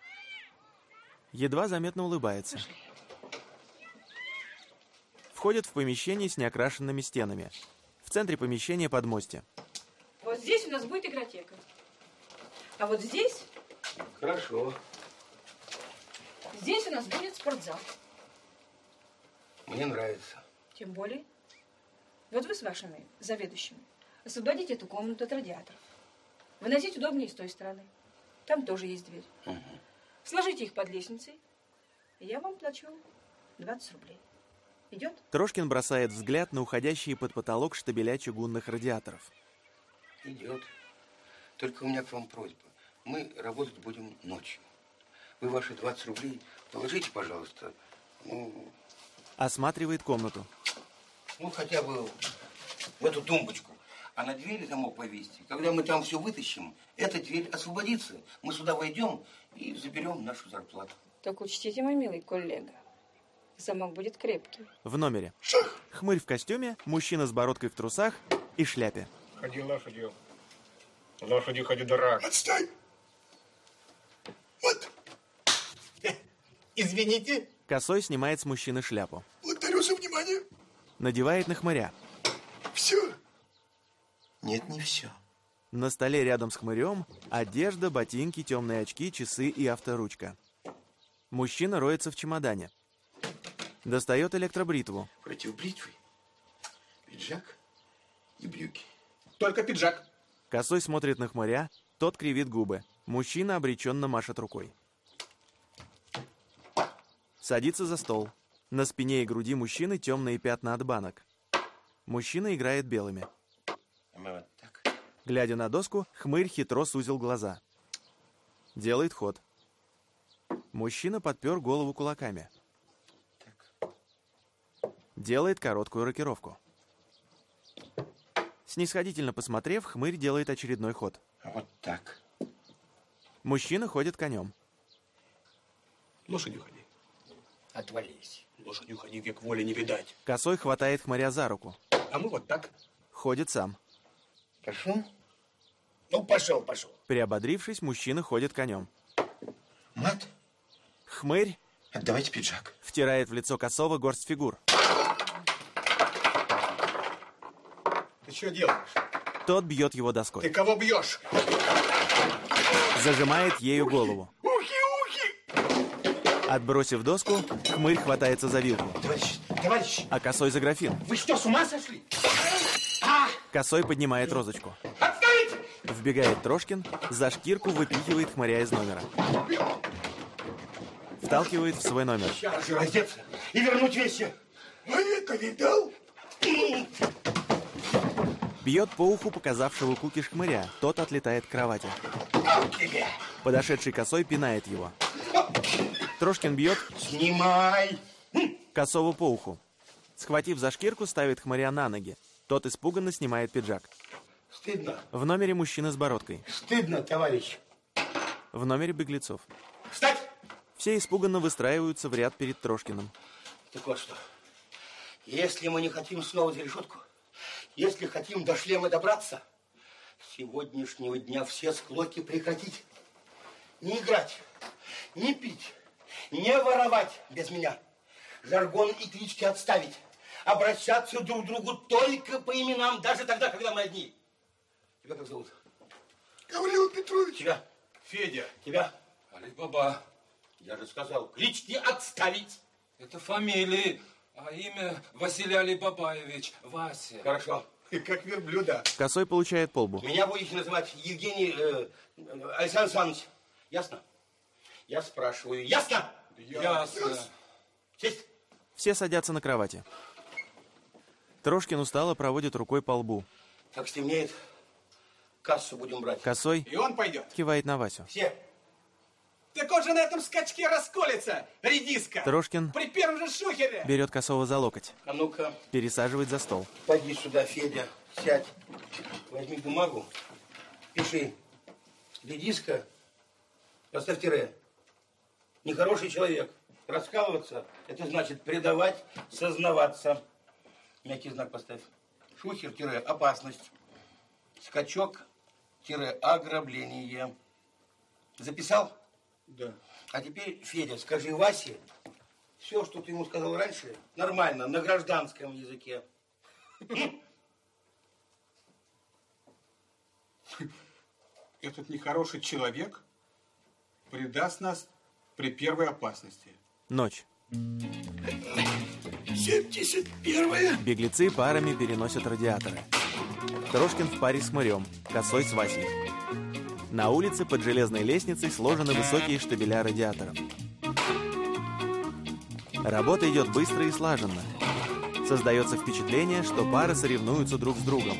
Едва заметно улыбается. Входит в помещение с неокрашенными стенами. В центре помещения подмостье. Вот здесь у нас будет игротека. А вот здесь... Хорошо. Здесь у нас будет спортзал. Мне нравится. Тем более. Вот вы с вашими заведующими освободите эту комнату от радиаторов. Выносите удобнее с той стороны. Там тоже есть дверь. Угу. Сложите их под лестницей, и я вам плачу двадцать рублей. Идет? Трошкин бросает взгляд на уходящие под потолок штабеля чугунных радиаторов. Идет. Только у меня к вам просьба. Мы работать будем ночью. Вы ваши двадцать рублей положите, пожалуйста. Ну, осматривает комнату. Ну, хотя бы в эту тумбочку. А на двери замок повесьте. Когда мы там все вытащим, эта дверь освободится. Мы сюда войдем и заберем нашу зарплату. Так учтите, мой милый коллега, замок будет крепкий. В номере. Хмырь в костюме, мужчина с бородкой в трусах и шляпе. Ходи лошадью. Лошади, ходи, дурак. Отстань! Вот. Извините. Косой снимает с мужчины шляпу. Благодарю за внимание. Надевает на хмыря. Все. Нет, не все. На столе рядом с хмырем одежда, ботинки, темные очки, часы и авторучка. Мужчина роется в чемодане. Достает электробритву. Против бритвы пиджак и брюки. Только пиджак. Косой смотрит на хмыря, тот кривит губы. Мужчина обреченно машет рукой. Садится за стол. На спине и груди мужчины темные пятна от банок. Мужчина играет белыми. А мы вот так. Глядя на доску, хмырь хитро сузил глаза. Делает ход. Мужчина подпер голову кулаками. Так. Делает короткую рокировку. Снисходительно посмотрев, хмырь делает очередной ход. А вот так. Мужчина ходит конем. Лошадью ходи. Отвались. Лошадью ходи, век воли не видать. Косой хватает хмыря за руку. А мы вот так. Ходит сам. Пошел? Ну, пошел, пошел. Приободрившись, мужчина ходит конем. Мат? Хмырь отдавайте пиджак. Втирает в лицо Косого горсть фигур. Ты что делаешь? Тот бьет его доской. Ты кого бьешь? Зажимает ею голову. Ухи, ухи! Отбросив доску, хмырь хватается за вилку. Товарищ, товарищ! А Косой за графин. Вы что, с ума сошли? А! Косой поднимает розочку. Отставить! Вбегает Трошкин, за шкирку выпихивает хмыря из номера. Вталкивает в свой номер. Сейчас же раздеться и вернуть вещи. А это видал? Бьет по уху показавшего кукиш хмыря. Тот отлетает к кровати. Подошедший Косой пинает его. Трошкин бьет. Снимай! Косову по уху. Схватив за шкирку, ставит хмыря на ноги. Тот испуганно снимает пиджак. Стыдно. В номере мужчина с бородкой. Стыдно, товарищ. В номере беглецов. Встать! Все испуганно выстраиваются в ряд перед Трошкиным. Так вот что. Если мы не хотим снова за решетку, если хотим до шлема добраться, с сегодняшнего дня все склоки прекратить. Не играть, не пить, не воровать без меня. Жаргон и клички отставить. Обращаться друг к другу только по именам, даже тогда, когда мы одни. Тебя как зовут? Гаврила Петрович. Тебя? Федя. Тебя? Али-Баба. Я же сказал, клички отставить. Это фамилии, а имя Василий Али-Бабаевич. Вася. Хорошо. Как верблюда. Косой получает полбу. Меня будете называть Евгений э, Александр Александрович. Ясно? Я спрашиваю, ясно? Ясно. Сесть. Все садятся на кровати. Трошкин устало проводит рукой по лбу. Как стемнеет, кассу будем брать. Косой И он пойдет. кивает на Васю. Все. Так он же на этом скачке расколется, редиска. Трошкин При первом же шухере. берет Косого за локоть. А ну-ка. Пересаживает за стол. Пойди сюда, Федя. Сядь. Возьми бумагу. Пиши. Редиска. Поставь тире. Нехороший человек. Раскалываться – это значит предавать, сознаваться. Мягкий знак поставь. Шухер – опасность. Скачок – ограбление. Записал? Да. А теперь, Федя, скажи Васе все, что ты ему сказал раньше, нормально, на гражданском языке. Этот нехороший человек предаст нас при первой опасности. Ночь. семьдесят первое. Беглецы парами переносят радиаторы. Трошкин в паре с Хмырем, Косой с Васей. На улице под железной лестницей сложены высокие штабеля радиаторов. Работа идет быстро и слаженно. Создается впечатление, что пары соревнуются друг с другом.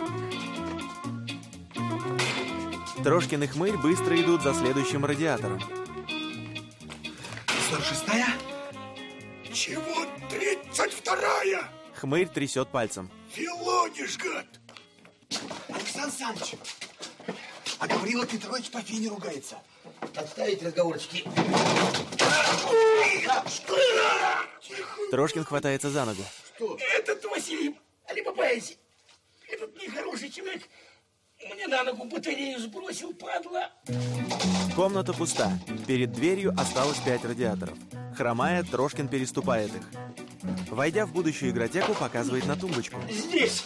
Трошкин и Хмырь быстро идут за следующим радиатором. сорок шестая? Чего тридцать вторая? Хмырь трясет пальцем. Филонишь, гад! Александр Александрович, а Гаврила Петрович по Фине ругается. Отставить разговорчики. Трошкин хватается за ногу. Что? Этот Василий Алибабаевич, этот нехороший человек, мне на ногу батарею сбросил, падла. Комната пуста. Перед дверью осталось пять радиаторов. Хромая, Трошкин переступает их. Войдя в будущую игротеку, показывает на тумбочку. Здесь.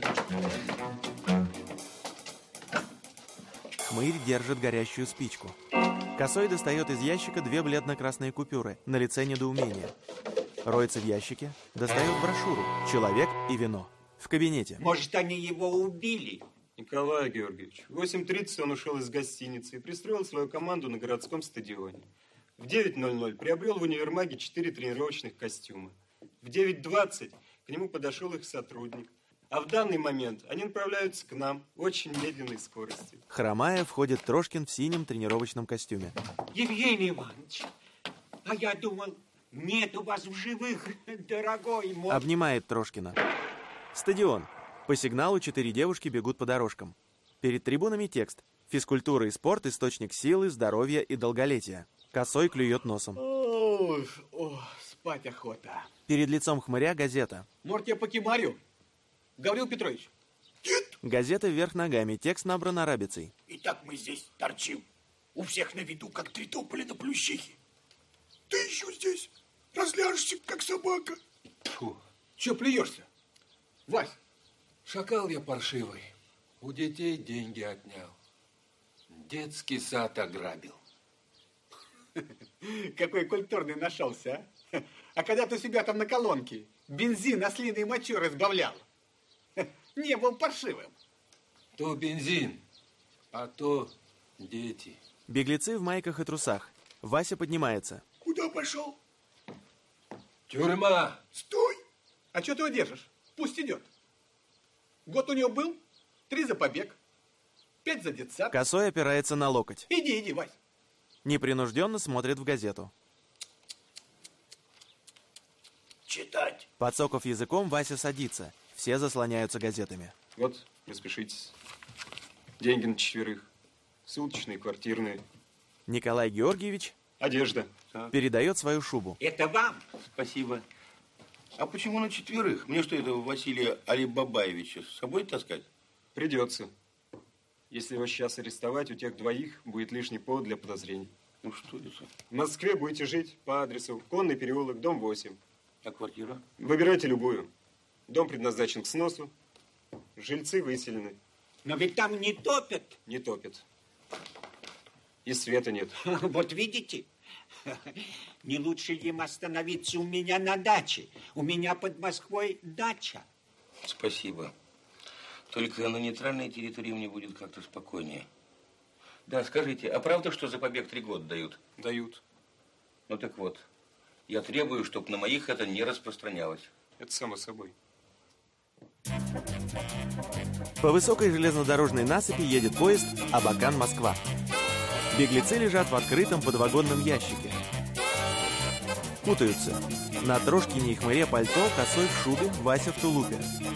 Хмырь держит горящую спичку. Косой достает из ящика две бледно-красные купюры. На лице недоумение. Роется в ящике, достает брошюру «Человек и вино». В кабинете. Может, они его убили? Николай Георгиевич, в восемь тридцать он ушел из гостиницы и пристроил свою команду на городском стадионе. В девять ноль ноль приобрел в универмаге четыре тренировочных костюма. В девять двадцать к нему подошел их сотрудник. А в данный момент они направляются к нам очень медленной скоростью. Хромая, входит Трошкин в синем тренировочном костюме. Евгений Иванович, а я думал, нет у вас в живых, дорогой мой. Обнимает Трошкина. Стадион. По сигналу четыре девушки бегут по дорожкам. Перед трибунами текст. Физкультура и спорт – источник силы, здоровья и долголетия. Косой клюет носом. Ой, о, спать охота. Перед лицом Хмыря газета. Может, я покемарю? Гаврил Петрович. Газета вверх ногами. Текст набран арабицей. Итак, мы здесь торчим. У всех на виду, как три тополя на плющихе. Ты еще здесь разляжешься, как собака. Фу. Че плюешься? Вась. Шакал я паршивый. У детей деньги отнял. Детский сад ограбил. Какой культурный нашелся, а? А когда ты себя там на колонке бензин ослиной мочой разбавлял, не был паршивым. То бензин, а то дети. Беглецы в майках и трусах. Вася поднимается. Куда пошел? Тюрьма. Стой! А что ты его держишь? Пусть идет. Год у него был, три за побег, пять за детсад. Косой опирается на локоть. Иди, иди, Вась. Непринужденно смотрит в газету. Читать. Подсоков языком, Вася садится. Все заслоняются газетами. Вот, распишитесь. Деньги на четверых. Суточные, квартирные. Николай Георгиевич Одежда. передает свою шубу. Это вам. Спасибо. А почему на четверых? Мне что, этого Василия Алибабаевича с собой таскать? Придется. Если его сейчас арестовать, у тех двоих будет лишний повод для подозрений. Ну что это? В Москве будете жить по адресу Конный переулок, дом восемь. А квартира? Выбирайте любую. Дом предназначен к сносу. Жильцы выселены. Но ведь там не топят. Не топят. И света нет. Вот видите? Не лучше им остановиться у меня на даче. У меня под Москвой дача. Спасибо. Только на нейтральной территории мне будет как-то спокойнее. Да, скажите, а правда, что за побег три года дают? Дают. Ну так вот, я требую, чтобы на моих это не распространялось. Это само собой. По высокой железнодорожной насыпи едет поезд Абакан-Москва. Беглецы лежат в открытом подвагонном ящике. Путаются. На Трошкине и Хмыре пальто, Косой в шубе, Вася в тулупе.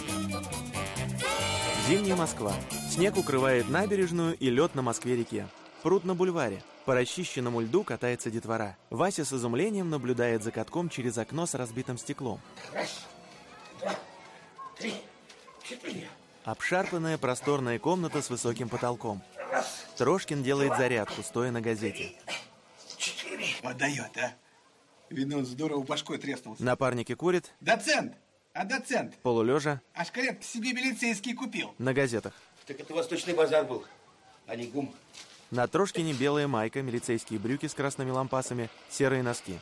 Зимняя Москва. Снег укрывает набережную и лед на Москве-реке. Пруд на бульваре. По расчищенному льду катается детвора. Вася с изумлением наблюдает за катком через окно с разбитым стеклом. Раз, два, три, четыре. Обшарпанная просторная комната с высоким потолком. Трошкин делает зарядку, стоя на газете. Четыре. Подает, а? Видно, он здорово башкой треснулся. Напарники курят. Доцент! А доцент? Полулежа. А шкалет себе милицейский купил. На газетах. Так это Восточный базар был, а не ГУМ. На Трошкине белая майка, милицейские брюки с красными лампасами, серые носки.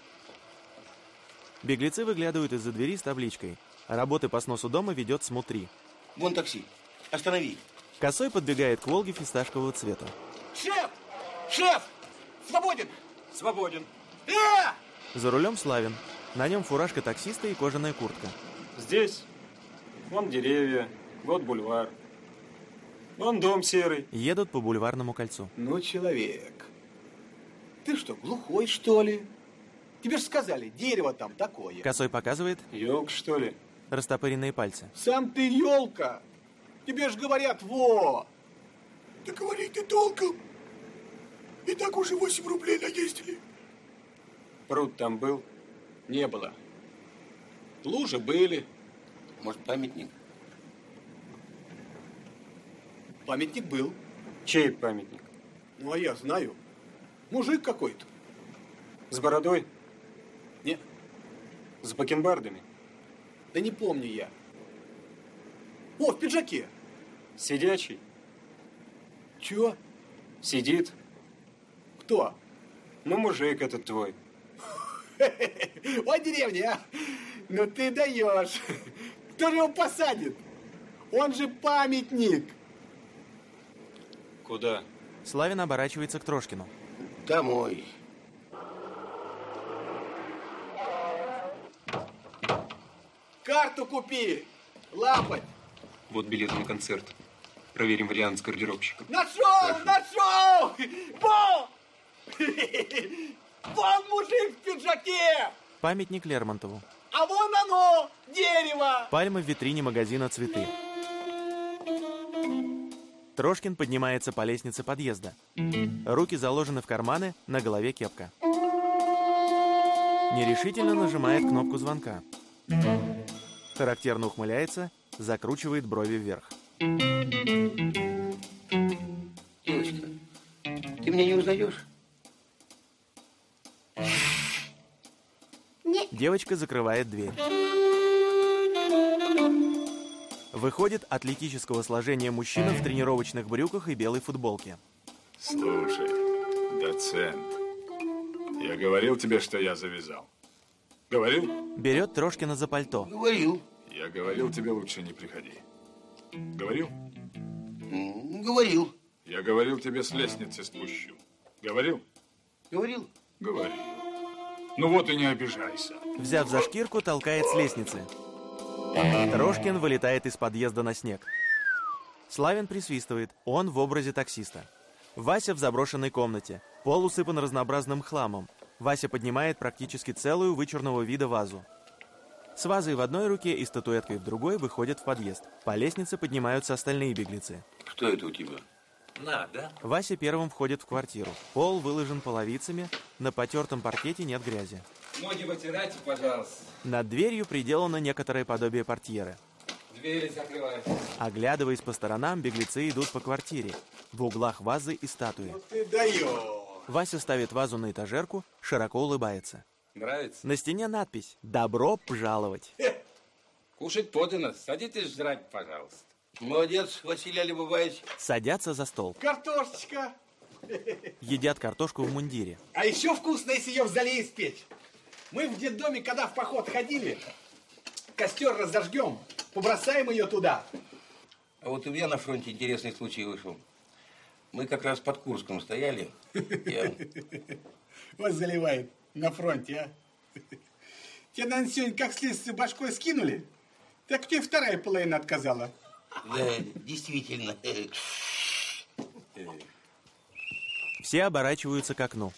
Беглецы выглядывают из-за двери с табличкой. Работы по сносу дома ведет СМУ-три. Вон такси. Останови. Косой подбегает к Волге фисташкового цвета. Шеф! Шеф! Свободен! Свободен. Э! За рулем Славин. На нем фуражка таксиста и кожаная куртка. Здесь. Вон деревья. Вот бульвар. Вон дом серый. Едут по бульварному кольцу. Ну, человек. Ты что, глухой, что ли? Тебе же сказали, дерево там такое. Косой показывает. Елка, что ли? Растопыренные пальцы. Сам ты елка. Тебе же говорят, во. Да говори ты толком. И так уже восемь рублей наездили. Пруд там был? Не было. Лужи были. Может, памятник? Памятник был. Чей памятник? Ну, а я знаю. Мужик какой-то. С бородой? Не. С бакенбардами? Да не помню я. О, в пиджаке. Сидячий? Чего? Сидит. Кто? Ну, мужик этот твой. Ой, деревня, а? Ну ты даешь. Кто же его посадит? Он же памятник. Куда? Славин оборачивается к Трошкину. Домой. Карту купи. Лапать. Вот билеты на концерт. Проверим вариант с гардеробщиком. Нашел, нашел! Во! Вон мужик в пиджаке! Памятник Лермонтову. А вон оно, дерево! Пальма в витрине магазина «Цветы». Трошкин поднимается по лестнице подъезда. Руки заложены в карманы, на голове кепка. Нерешительно нажимает кнопку звонка. Характерно ухмыляется, закручивает брови вверх. Девочка, ты меня не узнаешь? Нет. Девочка закрывает дверь. Выходит атлетического сложения мужчина в тренировочных брюках и белой футболке. Слушай, доцент, я говорил тебе, что я завязал. Говорил? Берет Трошкина за пальто. Говорил. Я говорил, тебе лучше не приходи. Говорил? Говорил. Я говорил, тебе с лестницы спущу. Говорил? Говорил. Говорил. Ну вот и не обижайся. Взяв за шкирку, толкает с лестницы. Трошкин вылетает из подъезда на снег. Славин присвистывает. Он в образе таксиста. Вася в заброшенной комнате. Пол усыпан разнообразным хламом. Вася поднимает практически целую вычурного вида вазу. С вазой в одной руке и статуэткой в другой выходят в подъезд. По лестнице поднимаются остальные беглецы. Что это у тебя? На, да? Вася первым входит в квартиру. Пол выложен половицами, на потертом паркете нет грязи. Ноги вытирайте, пожалуйста. Над дверью приделано некоторое подобие портьеры. Двери закрывайте. Оглядываясь по сторонам, беглецы идут по квартире. В углах вазы и статуи. Ты даешь. Вася ставит вазу на этажерку, широко улыбается. Нравится? На стене надпись «Добро пожаловать». Кушать подано. Садитесь жрать, пожалуйста. Молодец, Василий Алибабаевич. Садятся за стол. Картошечка. Едят картошку в мундире. А еще вкусно, если ее в зале испечь. Мы в детдоме, когда в поход ходили, костер разожгем, побросаем ее туда. А вот у меня на фронте интересный случай вышел. Мы как раз под Курском стояли. Я... Вот заливает на фронте, а. Тебе, наверное, сегодня как следствие башкой скинули? Так тебе вторая половина отказала. Да, действительно. Все оборачиваются к окну.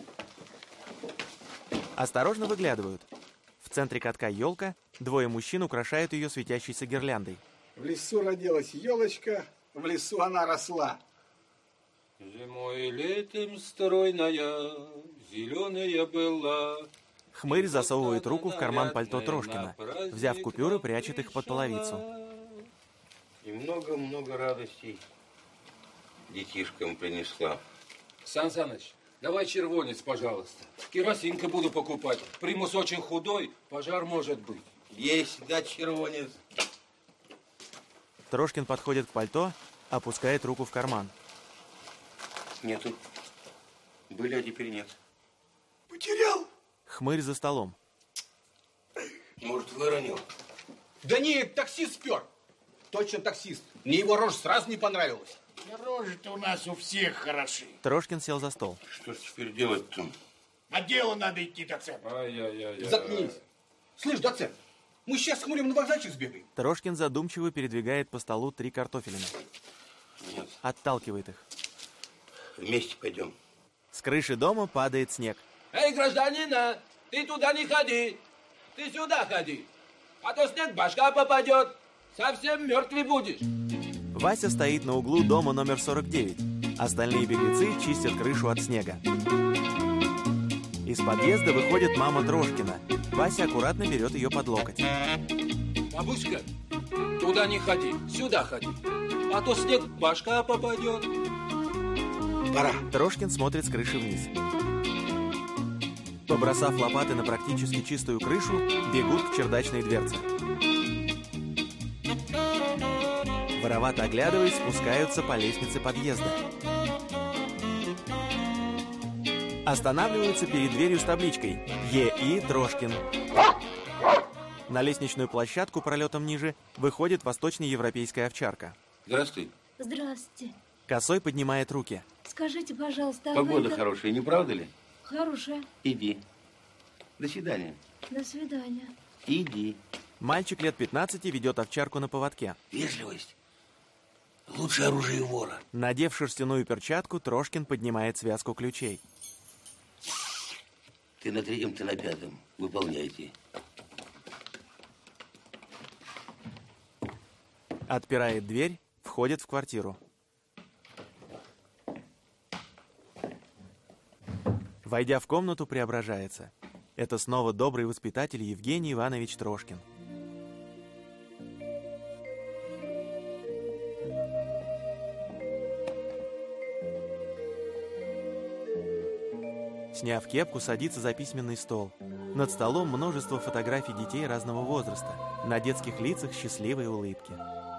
Осторожно выглядывают. В центре катка елка, двое мужчин украшают ее светящейся гирляндой. В лесу родилась елочка, в лесу она росла. Зимой и летом стройная, зеленая была. Хмырь засовывает руку в карман пальто Трошкина. Взяв купюры, прячет их под половицу. И много-много радостей детишкам принесла. Сан Саныч, давай червонец, пожалуйста. Керосинка буду покупать. Примус очень худой, пожар может быть. Есть, да, червонец. Трошкин подходит к пальто, опускает руку в карман. Нету. Были, а теперь нет. Потерял. Хмырь за столом. Может, выронил? Да нет, таксист спер. Точно таксист. Мне его рожа сразу не понравилась. Рожи-то у нас у всех хороши. Трошкин сел за стол. Что ж теперь делать-то? На дело надо идти, доцент. Ай-яй-яй. Заткнись. Слышь, доцент, мы сейчас с Хмурем на вокзальчик сбегаем. Трошкин задумчиво передвигает по столу три картофелины. Нет. Отталкивает их. Вместе пойдем. С крыши дома падает снег. Эй, гражданина, ты туда не ходи. Ты сюда ходи. А то снег в башка попадет. Совсем мертвый будешь. Вася стоит на углу дома номер сорок девять. Остальные беглецы чистят крышу от снега. Из подъезда выходит мама Трошкина. Вася аккуратно берет ее под локоть. Бабушка, туда не ходи, сюда ходи. А то снег в башка попадет. Пора. Трошкин смотрит с крыши вниз. Побросав лопаты на практически чистую крышу, бегут к чердачной дверце. Воровато оглядываясь, спускаются по лестнице подъезда. Останавливаются перед дверью с табличкой «Е И Трошкин». На лестничную площадку пролетом ниже выходит восточноевропейская овчарка. Здравствуй. Здравствуйте. Косой поднимает руки. Скажите, пожалуйста, а Погода вы... хорошая, не правда ли? Хорошая. Иди. До свидания. До свидания. Иди. Мальчик лет пятнадцати ведет овчарку на поводке. Вежливость. Лучшее оружие вора. Надев шерстяную перчатку, Трошкин поднимает связку ключей. Ты на третьем, ты на пятом. Выполняйте. Отпирает дверь, входит в квартиру. Войдя в комнату, преображается. Это снова добрый воспитатель Евгений Иванович Трошкин. Сняв кепку, садится за письменный стол. Над столом множество фотографий детей разного возраста. На детских лицах счастливые улыбки.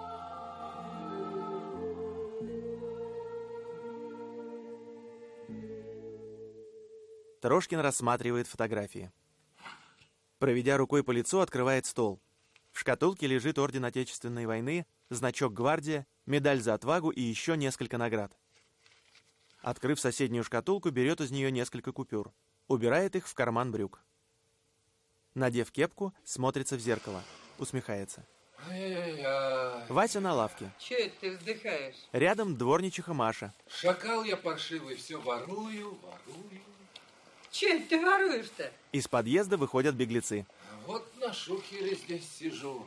Трошкин рассматривает фотографии. Проведя рукой по лицу, открывает стол. В шкатулке лежит орден Отечественной войны, значок «Гвардия», медаль за отвагу и еще несколько наград. Открыв соседнюю шкатулку, берет из нее несколько купюр. Убирает их в карман брюк. Надев кепку, смотрится в зеркало. Усмехается. Ай-яй-яй. Вася на лавке. Че это ты вздыхаешь? Рядом дворничиха Маша. Шакал я паршивый, все ворую, ворую. Че это ты воруешь-то? Из подъезда выходят беглецы. Вот на шухере здесь сижу.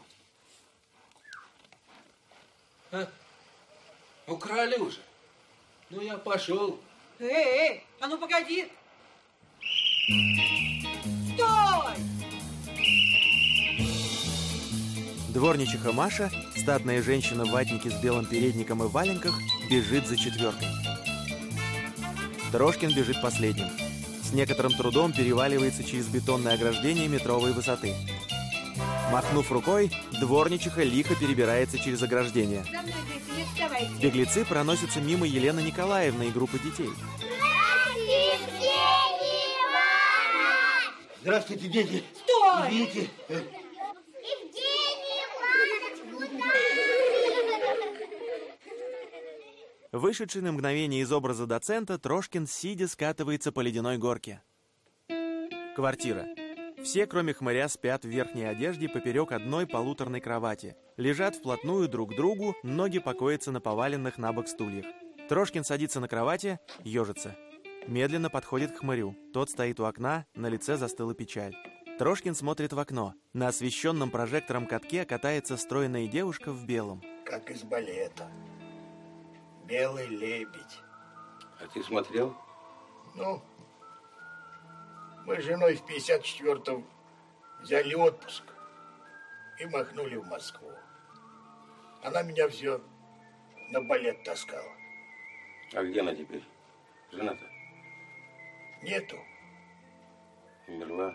А? Украли уже. Ну, я пошел. Эй, эй, а ну погоди. Стой! Дворничиха Маша, статная женщина в ватнике с белым передником и валенках, бежит за четверкой. Трошкин бежит последним. С некоторым трудом переваливается через бетонное ограждение метровой высоты. Махнув рукой, дворничиха лихо перебирается через ограждение. За мной, дети, не вставайте. Беглецы проносятся мимо Елены Николаевны и группы детей. Здравствуйте, дети. Стой! Извините. Вышедший на мгновение из образа доцента, Трошкин сидя скатывается по ледяной горке. Квартира. Все, кроме хмыря, спят в верхней одежде поперек одной полуторной кровати. Лежат вплотную друг к другу, ноги покоятся на поваленных на бок стульях. Трошкин садится на кровати, ежится. Медленно подходит к хмырю. Тот стоит у окна, на лице застыла печаль. Трошкин смотрит в окно. На освещенном прожектором катке катается стройная девушка в белом. Как из балета. Белый лебедь. А ты смотрел? Ну, мы с женой в пятьдесят четвёртом взяли отпуск и махнули в Москву. Она меня все на балет таскала. А где она теперь? Жена-то? Нету. Умерла?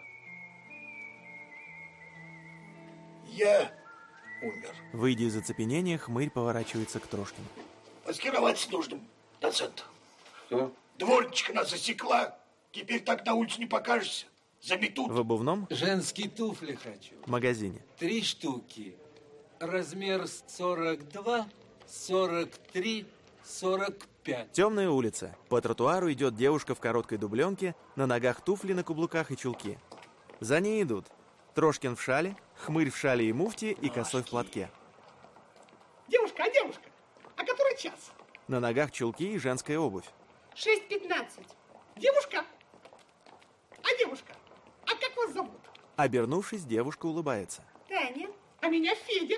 Я умер. Выйдя из оцепенения, хмырь поворачивается к Трошкину. Маскироваться нужно, доцент. Что? Дворничка нас засекла. Теперь так на улице не покажешься. Заметут. В обувном? Женские туфли хочу. В магазине. Три штуки. Размер сорок два, сорок три, сорок пять. Темная улица. По тротуару идет девушка в короткой дубленке, на ногах туфли на каблуках и чулки. За ней идут Трошкин в шале, хмырь в шале и муфте и косой в платке. Девушка, а девушка? А который час? На ногах чулки и женская обувь. шесть пятнадцать. Девушка? А девушка? А как вас зовут? Обернувшись, девушка улыбается. Таня. А меня Федя.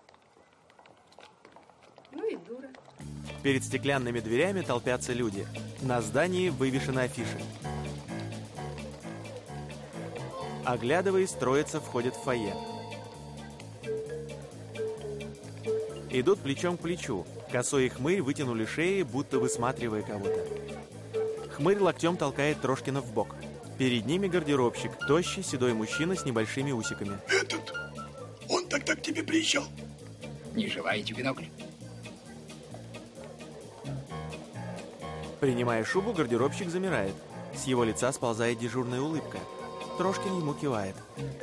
Ну и дура. Перед стеклянными дверями толпятся люди. На здании вывешены афиши. Оглядываясь, троица входит в фойе. Идут плечом к плечу. Косой и хмырь вытянули шеи, будто высматривая кого-то. Хмырь локтем толкает Трошкина в бок. Перед ними гардеробщик, тощий, седой мужчина с небольшими усиками. Этот, он тогда к тебе приезжал. Не желаете бинокль? Принимая шубу, гардеробщик замирает. С его лица сползает дежурная улыбка. Трошкин ему кивает.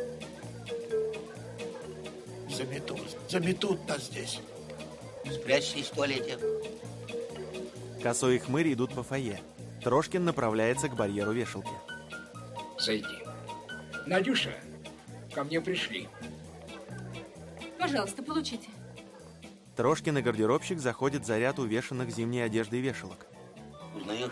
Заметут, заметут нас здесь. Спрячьтесь в туалете. Косой и хмырь идут по фойе. Трошкин направляется к барьеру вешалки. Зайди. Надюша, ко мне пришли. Пожалуйста, получите. Трошкин и гардеробщик заходят за ряд увешанных зимней одеждой вешалок. Узнаешь?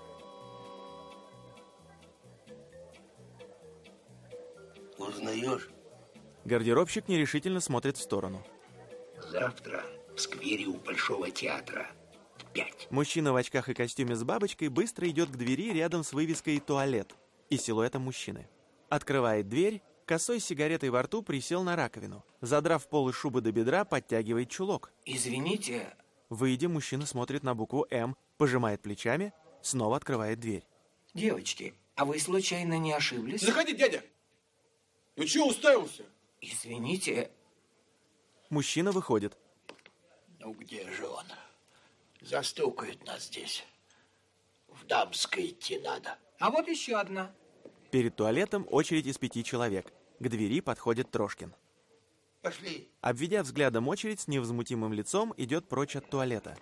Узнаешь? Гардеробщик нерешительно смотрит в сторону. Завтра в сквере у Большого театра в пять. Мужчина в очках и костюме с бабочкой быстро идет к двери рядом с вывеской «Туалет» и силуэтом мужчины. Открывает дверь, косой с сигаретой во рту присел на раковину. Задрав полы шубы до бедра, подтягивает чулок. Извините. Выйдя, мужчина смотрит на букву «М», пожимает плечами, снова открывает дверь. Девочки, а вы случайно не ошиблись? Заходи, дядя! Ну чего уставился? Извините. Мужчина выходит. Ну где же он? Застукают нас здесь. В Дамское идти надо. А вот еще одна. Перед туалетом очередь из пяти человек. К двери подходит Трошкин. Пошли. Обведя взглядом очередь, с невозмутимым лицом идет прочь от туалета.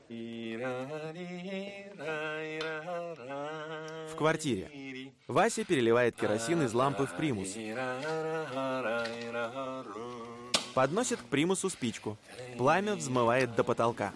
В квартире. Вася переливает керосин из лампы в примус. Подносит к примусу спичку. Пламя взмывает до потолка.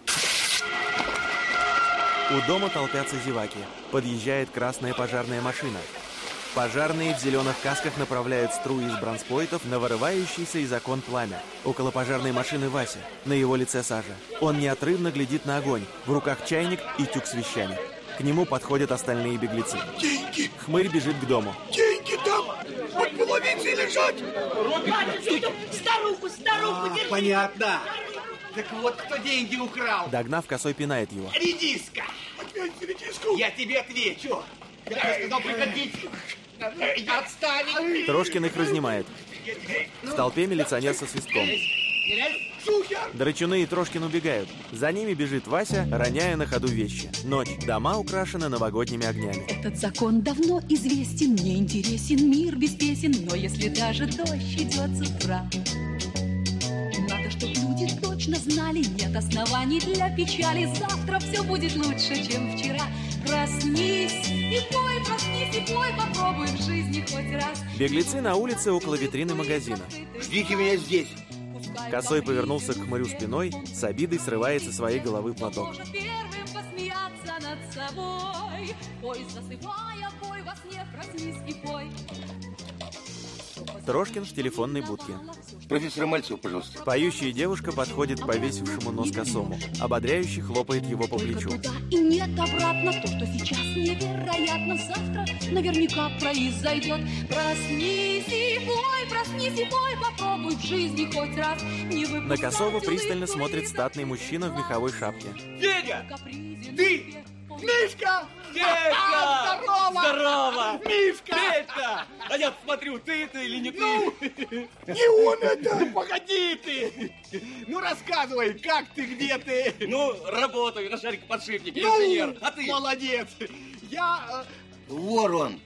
У дома толпятся зеваки. Подъезжает красная пожарная машина. Пожарные в зеленых касках направляют струи из бронспойтов на вырывающийся из окон пламя. Около пожарной машины Вася. На его лице сажа. Он неотрывно глядит на огонь. В руках чайник и тюк с вещами. К нему подходят остальные беглецы. Деньги! Хмырь бежит к дому. Деньги там! Хоть половицы лежать! Батюшка, старуху, старуху, держи! Понятно. Так вот, кто деньги украл? Догнав, косой пинает его. Редиска! Опять редиску? Я тебе отвечу. Я сказал приходить. Отставить! Трошкин их разнимает. В толпе милиционер со свистком. Драчуны и Трошкин убегают. За ними бежит Вася, роняя на ходу вещи. Ночь. Дома украшены новогодними огнями. Этот закон давно известен, мне интересен мир без песен, но если даже дождь идет с утра, надо, чтоб люди точно точно знали, нет оснований для печали. Завтра все будет лучше, чем вчера. Проснись и пой, проснись и пой, попробуй в жизни хоть раз. Беглецы на улице около витрины магазина. Ждите меня здесь. Косой повернулся к хмырю спиной, с обидой срывает со своей головы платок. Первым посмеяться над собой. Пой, засыпая, пой во сне, проснись и пой. Трошкин в телефонной будке. Профессор Мальцев, пожалуйста. Поющая девушка подходит к повесившему нос Косому. Ободряюще хлопает его по плечу. И нет обратно то, что сейчас невероятно, завтра наверняка произойдет. Проснись и пой, проснись и пой, попробуй в жизни хоть раз. Не на Косова пристально смотрит статный мужчина в меховой шапке. Федя! Ты! Мишка! Федька! Здорово! Здорово! Мишка! Федька! А я смотрю, ты это или не ты? Ну, не он это! Погоди ты! Ну, рассказывай, как ты, где ты? Ну, работаю на шарикоподшипнике, ну, инженер. А ты? Молодец! Я... Вор он!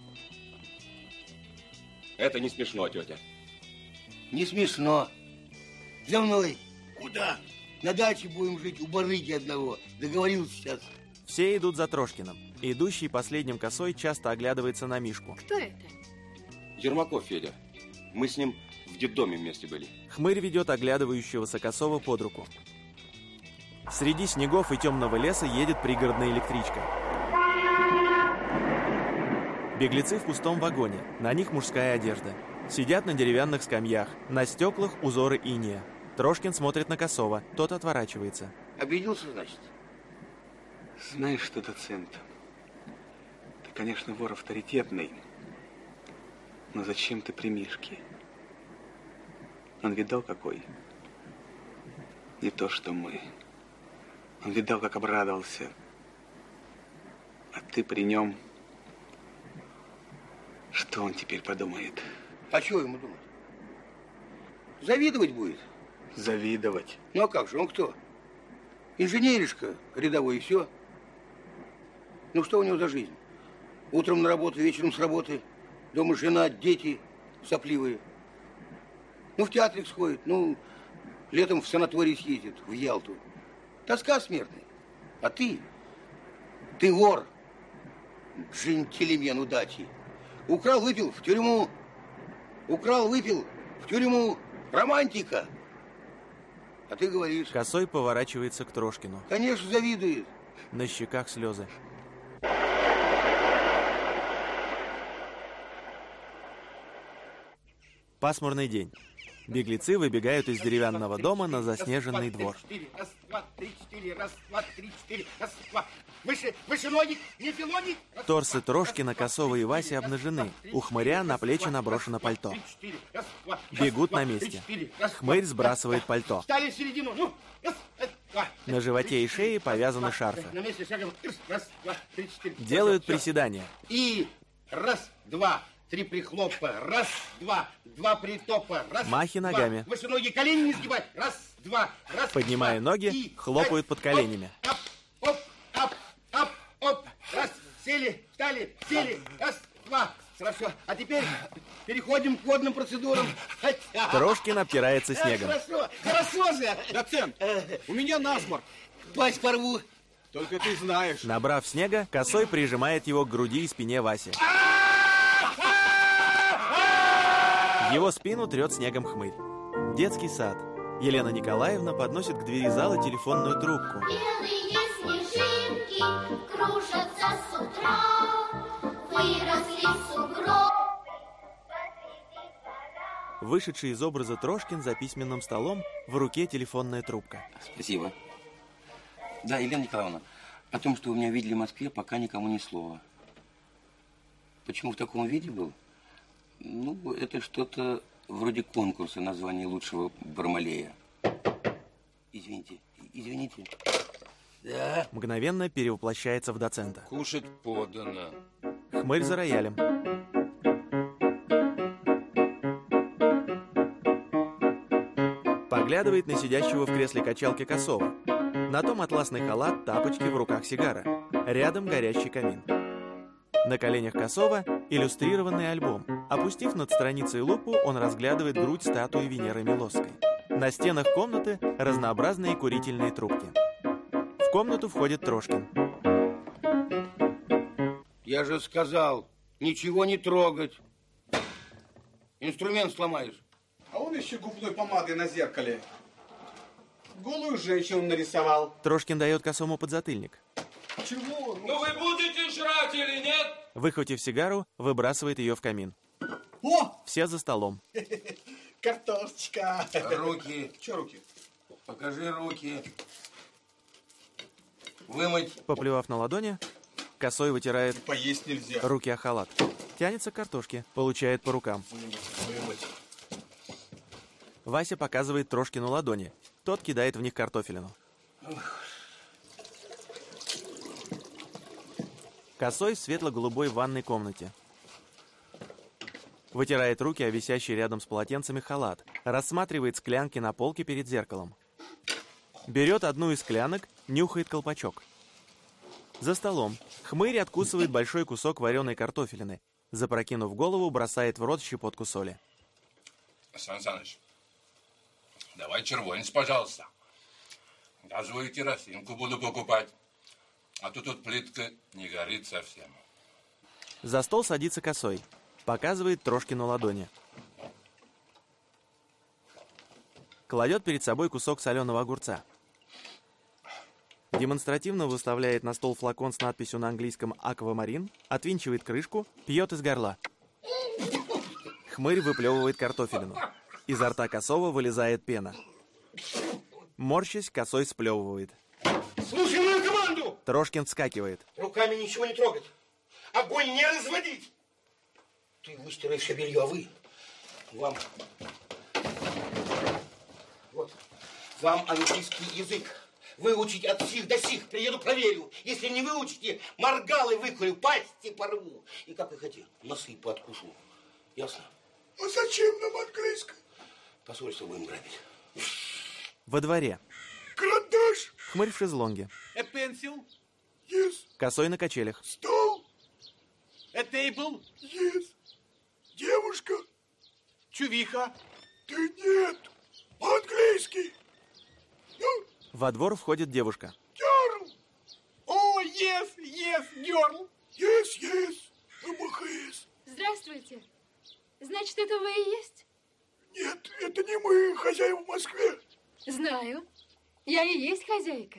Это не смешно, тетя. Не смешно. За мной. Куда? На даче будем жить у барыги одного. Договорился сейчас. Все идут за Трошкиным. Идущий последним Косой часто оглядывается на Мишку. Кто это? Ермаков Федя. Мы с ним в детдоме вместе были. Хмырь ведет оглядывающегося Косова под руку. Среди снегов и темного леса едет пригородная электричка. Беглецы в пустом вагоне. На них мужская одежда. Сидят на деревянных скамьях. На стеклах узоры инея. Трошкин смотрит на Косова. Тот отворачивается. Обиделся, значит? Знаешь что, доцент, ты, конечно, вор авторитетный, но зачем ты при Мишке? Он видал какой? Не то, что мы. Он видал, как обрадовался. А ты при нем... Что он теперь подумает? А чего ему думать? Завидовать будет? Завидовать. Ну а как же, он кто? Инженеришка рядовой и все. Ну что у него за жизнь? Утром на работу, вечером с работы. Дома жена, дети сопливые. Ну в театрик сходит, ну летом в санаторий съездит, в Ялту. Тоска смертная. А ты? Ты вор. Джентльмен удачи. Украл, выпил, в тюрьму. Украл, выпил, в тюрьму. Романтика. А ты говоришь... Косой поворачивается к Трошкину. Конечно, завидует. На щеках слезы. Пасмурный день. Беглецы выбегают из деревянного дома на заснеженный двор. Раз, два, три, четыре. Раз, два, три, четыре. Раз, два. Выше, выше ноги, не филоник. Торсы Трошкина, Косова и Васи обнажены. У хмыря на плечи наброшено пальто. Бегут на месте. Хмырь сбрасывает пальто. Встали в середину. Ну, раз, два. На животе и шее повязаны шарфы. На месте шагом. Раз, два, три, четыре. Делают приседания. И раз, два, три прихлопа. Раз, два, два притопа. Раз, махи два. ногами. Выше ноги, колени не сгибать. Раз, два, раз, поднимая два, ноги, и, хлопают под коленями. Оп, оп, оп, оп, оп. Раз, сели, встали, сели. Раз, два. Хорошо. А теперь переходим к водным процедурам. Трошкин обтирается снегом. Хорошо, хорошо же. Доцент, у меня насморк. Пасть порву. Только ты знаешь. Набрав снега, Косой прижимает его к груди и спине Васи. Его спину трет снегом хмырь. Детский сад. Елена Николаевна подносит к двери зала телефонную трубку. Белые снежинки кружатся с утра, выросли сугробы. Вышедший из образа Трошкин за письменным столом, в руке телефонная трубка. Спасибо. Да, Елена Николаевна, о том, что вы меня видели в Москве, пока никому ни слова. Почему в таком виде был? Ну, это что-то вроде конкурса на звание лучшего бармалея. Извините, извините. Да. Мгновенно перевоплощается в доцента. Кушать подано. Хмырь за роялем. Поглядывает на сидящего в кресле качалки Косова. На том атласный халат, тапочки, в руках сигара. Рядом горящий камин. На коленях Косова иллюстрированный альбом. Опустив над страницей лупу, он разглядывает грудь статуи Венеры Милосской. На стенах комнаты разнообразные курительные трубки. В комнату входит Трошкин. Я же сказал, ничего не трогать. Инструмент сломаешь. А он еще губной помадой на зеркале голую женщину нарисовал. Трошкин дает Косому подзатыльник. Чего? Ну вы будете жрать или нет? Выхватив сигару, выбрасывает ее в камин. О! Все за столом. Картошечка. Руки. Че руки? Покажи руки. Вымыть. Поплевав на ладони, Косой вытирает Поесть нельзя. руки о халат. Тянется к картошке, получает по рукам. Вымыть, вымыть. Вася показывает Трошкину ладони. Тот кидает в них картофелину. Косой в светло-голубой ванной комнате. Вытирает руки о висящий рядом с полотенцами халат. Рассматривает склянки на полке перед зеркалом. Берет одну из склянок, нюхает колпачок. За столом Хмырь откусывает большой кусок вареной картофелины. Запрокинув голову, бросает в рот щепотку соли. Сан Саныч, давай червонец, пожалуйста. Газовую керосинку буду покупать. А то тут плитка не горит совсем. За стол садится Косой. Показывает Трошкину ладони. Кладет перед собой кусок соленого огурца. Демонстративно выставляет на стол флакон с надписью на английском «Аквамарин», отвинчивает крышку, пьет из горла. Хмырь выплевывает картофелину. Изо рта Косого вылезает пена. Морщась, Косой сплевывает. Слушай мою команду! Трошкин вскакивает. Руками ничего не трогать. Огонь не разводить. Ты выстираешь все белье, а вы? Вам. Вот. Вам английский язык. Выучить от сих до сих. Приеду, проверю. Если не выучите, моргалы выкурю, пасти порву. И как и хотел, носы пооткушу. Ясно? А зачем нам английское? Посольство будем грабить. Во дворе. Карандаш. Хмырь в шезлонге. A pencil? Yes. Косой на качелях. Стол. A table? Yes. Девушка. Чувиха? Ты нет. По-английски. Ну? Во двор входит девушка. Girl. О, yes, yes, girl. Yes, yes. МХС. Здравствуйте. Значит, это вы и есть? Нет, это не мы, хозяева в Москве. Знаю. Я и есть хозяйка.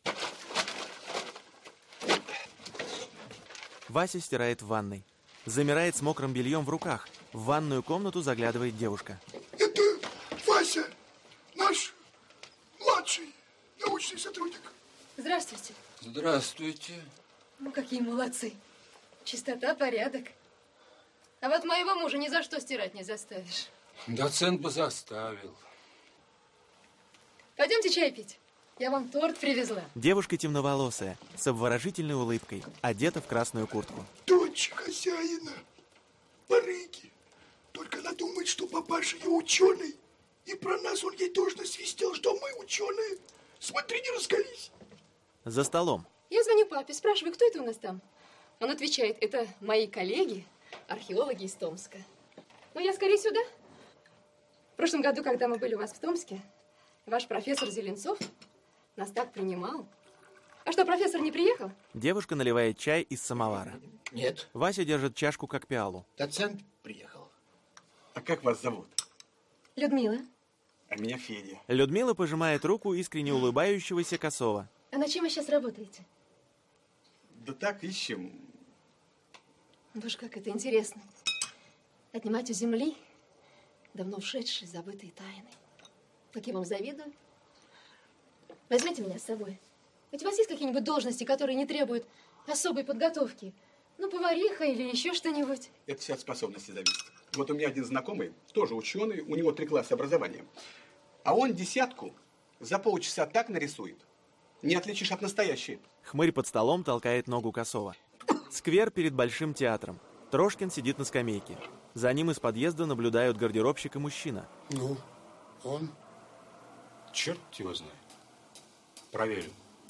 Вася стирает в ванной. Замирает с мокрым бельем в руках. В ванную комнату заглядывает девушка. Это Вася, наш младший научный сотрудник. Здравствуйте. Здравствуйте. Ну, какие молодцы. Чистота, порядок. А вот моего мужа ни за что стирать не заставишь. Доцент бы заставил. Пойдемте чай пить. Я вам торт привезла. Девушка темноволосая, с обворожительной улыбкой, одета в красную куртку. Дочь хозяина. Барыги. Только она думает, что папаша ее ученый. И про нас он ей точно свистел, что мы ученые. Смотри, не раскались. За столом. Я звоню папе, спрашиваю, кто это у нас там? Он отвечает, это мои коллеги, археологи из Томска. Ну, я скорее сюда. В прошлом году, когда мы были у вас в Томске, ваш профессор Зеленцов нас так принимал. А что, профессор не приехал? Девушка наливает чай из самовара. Нет. Вася держит чашку, как пиалу. Доцент приехал. А как вас зовут? Людмила. А меня Федя. Людмила пожимает руку искренне улыбающегося Косова. А над чем вы сейчас работаете? Да так, ищем. Боже, как это интересно. Отнимать у земли давно ушедшие, забытые тайны. Как я вам завидую. Возьмите меня с собой. Ведь у вас есть какие-нибудь должности, которые не требуют особой подготовки? Ну, повариха или еще что-нибудь? Это все от способности зависит. Вот у меня один знакомый, тоже ученый, у него три класса образования. А он десятку за полчаса так нарисует, не отличишь от настоящей. Хмырь под столом толкает ногу Косова. Сквер перед Большим театром. Трошкин сидит на скамейке. За ним из подъезда наблюдают гардеробщик и мужчина. Ну, он? Черт его знает. Проверим.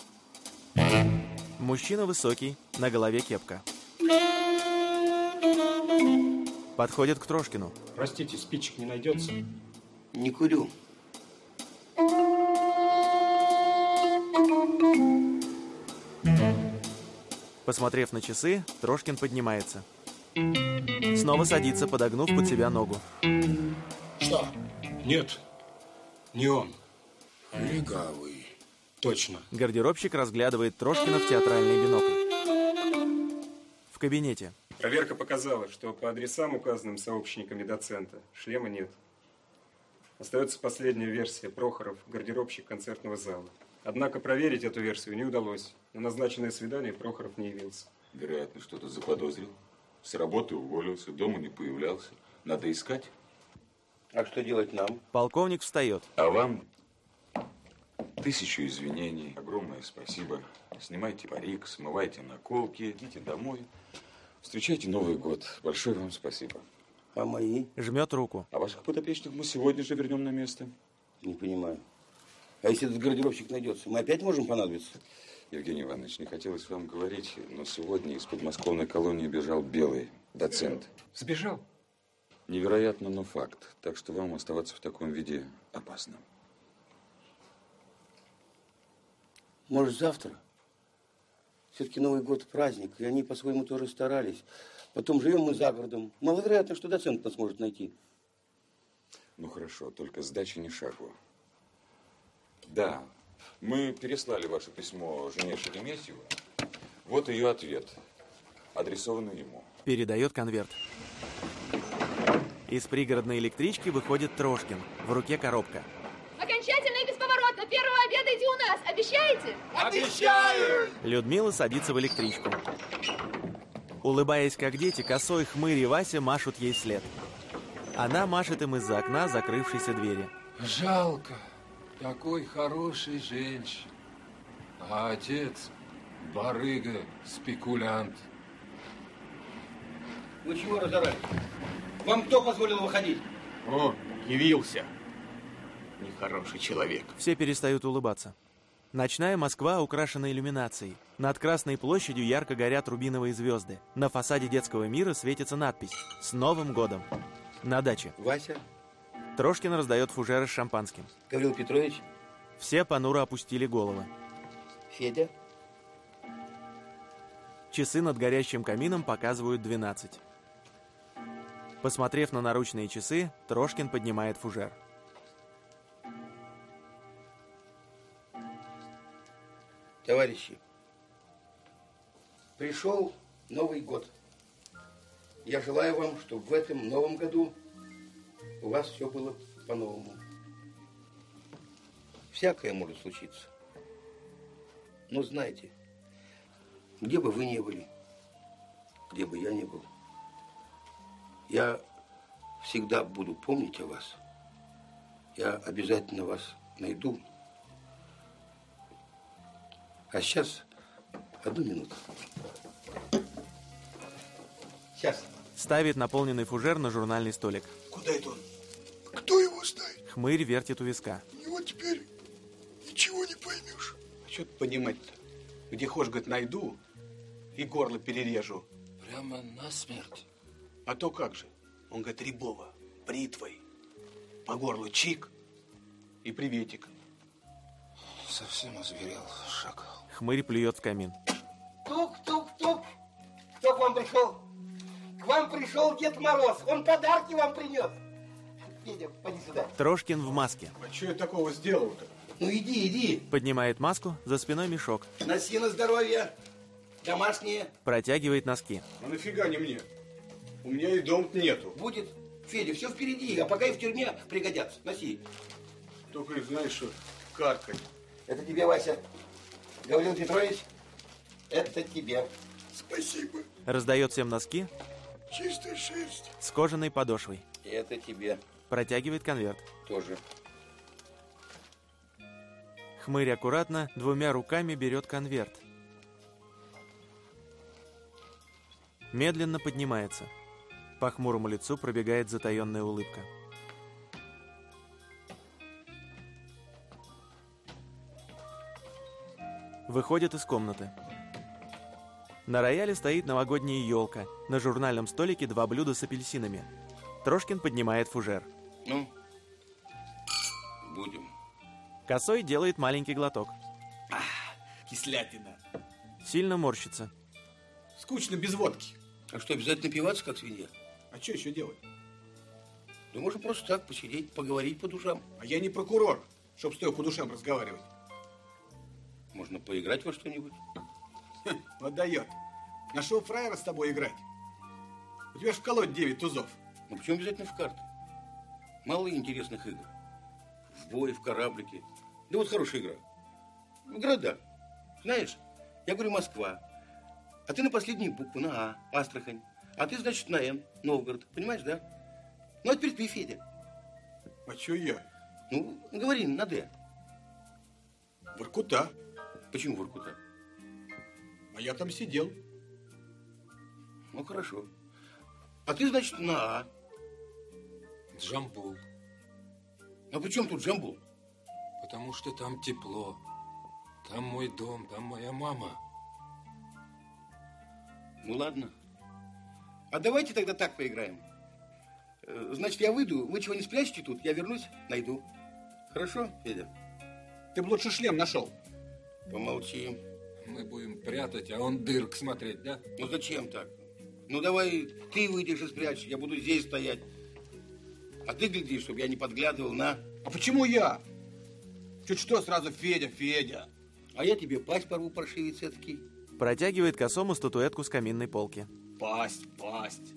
Мужчина высокий, на голове кепка. Подходит к Трошкину. Простите, спичек не найдется? Не курю. Посмотрев на часы, Трошкин поднимается. Снова садится, подогнув под себя ногу. Что? Нет, не он. Легавый. Точно. Гардеробщик разглядывает Трошкина в театральный бинокль. В кабинете. Проверка показала, что по адресам, указанным сообщниками доцента, шлема нет. Остается последняя версия. Прохоров, гардеробщик концертного зала. Однако проверить эту версию не удалось. На назначенное свидание Прохоров не явился. Вероятно, что-то заподозрил. С работы уволился, дома не появлялся. Надо искать. А что делать нам? Полковник встает. А вам тысячу извинений. Огромное спасибо. Снимайте парик, смывайте наколки, идите домой. Встречайте Новый год. Большое вам спасибо. А мои? Жмет руку. А ваших подопечных мы сегодня же вернем на место. Не понимаю. А если этот гардеробщик найдется, мы опять можем понадобиться? Евгений Иванович, не хотелось вам говорить, но сегодня из подмосковной колонии бежал белый доцент. Сбежал? Невероятно, но факт. Так что вам оставаться в таком виде опасно. Может, завтра? Все-таки Новый год праздник, и они по-своему тоже старались. Потом живем мы за городом. Маловероятно, что доцент нас может найти. Ну хорошо, только сдачи ни шагу. Да, мы переслали ваше письмо жене Шереметьевой. Вот ее ответ, адресованный ему. Передает конверт. Из пригородной электрички выходит Трошкин. В руке коробка. Окончательно и бесповоротно. Первого обедаете у нас. Обещаете? Обещаю! Людмила садится в электричку. Улыбаясь, как дети, Косой, Хмырь и Вася машут ей вслед. Она машет им из-за окна закрывшейся двери. Жалко. Такой хороший женщин. А отец – барыга, спекулянт. Вы чего разорали? Вам кто позволил выходить? О, явился. Нехороший человек. Все перестают улыбаться. Ночная Москва украшена иллюминацией. Над Красной площадью ярко горят рубиновые звезды. На фасаде детского мира светится надпись «С Новым годом». На даче. Вася. Трошкин раздает фужеры с шампанским. Гаврил Петрович. Все понуро опустили головы. Федя. Часы над горящим камином показывают двенадцать. Посмотрев на наручные часы, Трошкин поднимает фужер. Товарищи, пришел Новый год. Я желаю вам, чтобы в этом новом году у вас все было по-новому. Всякое может случиться. Но знаете, где бы вы ни были, где бы я ни был, я всегда буду помнить о вас. Я обязательно вас найду. А сейчас одну минуту. Сейчас. Ставит наполненный фужер на журнальный столик. Куда это он? Кто его знает? Хмырь вертит у виска. У него теперь ничего не поймешь. А что тут понимать-то? Где хочешь, говорит, найду и горло перережу. Прямо насмерть. А то как же? Он говорит, Рябова, бритвой. По горлу чик и приветик. Совсем озверел шакал. Хмырь плюет в камин. Тук-тук-тук. Кто к вам пришел? К вам пришел Дед Мороз. Он подарки вам принес. Федя, поди сюда. Трошкин в маске. А что я такого сделал-то? Ну иди, иди. Поднимает маску, за спиной мешок. Носи на здоровье. Домашние. Протягивает носки. А нафига не мне? У меня и дом-то нету. Будет, Федя, все впереди, а пока и в тюрьме пригодятся. Носи. Только их, знаешь, что каркать. Это тебе, Вася. Гаврил Петрович, это тебе. Спасибо. Раздает всем носки. Чистая шерсть. С кожаной подошвой. Это тебе. Протягивает конверт. Тоже. Хмырь аккуратно двумя руками берет конверт. Медленно поднимается. По хмурому лицу пробегает затаенная улыбка. Выходит из комнаты. На рояле стоит новогодняя елка. На журнальном столике два блюда с апельсинами. Трошкин поднимает фужер. Ну, будем. Косой делает маленький глоток. Кислятина. Сильно морщится. Скучно без водки. А что, обязательно пиваться, как свинья? А что еще делать? Да можно просто так посидеть, поговорить по душам. А я не прокурор, чтоб стоя по душам разговаривать. Можно поиграть во что-нибудь. Вот дает. Нашел фраера с тобой играть. У тебя ж в колоде девять тузов. Ну, почему обязательно в карты? Мало интересных игр. В бой, в кораблике. Да вот хорошая игра. В города. Знаешь, я говорю Москва. А ты на последнюю букву, на А, Астрахань. А ты, значит, на Н, Новгород. Понимаешь, да? Ну, а теперь ты, Федя. А что я? Ну, говори, на Д. Воркута. Почему Воркута? А я там сидел. Ну, хорошо. А ты, значит, на А. Джамбул. А при чем тут Джамбул? Потому что там тепло. Там мой дом, там моя мама. Ну, ладно. А давайте тогда так поиграем. Значит, я выйду, вы чего не спрячете тут, я вернусь, найду. Хорошо, Федя? Ты бы лучше шлем нашел. Помолчи. Мы будем прятать, а он дырк смотреть, да? Ну, зачем так? Ну, давай ты выйдешь и спрячешь, я буду здесь стоять. А ты гляди, чтобы я не подглядывал на... А почему я? Чуть что сразу Федя, Федя. А я тебе пасть порву, паршивец эдакий. Протягивает косому статуэтку с каминной полки. Пасть, пасть.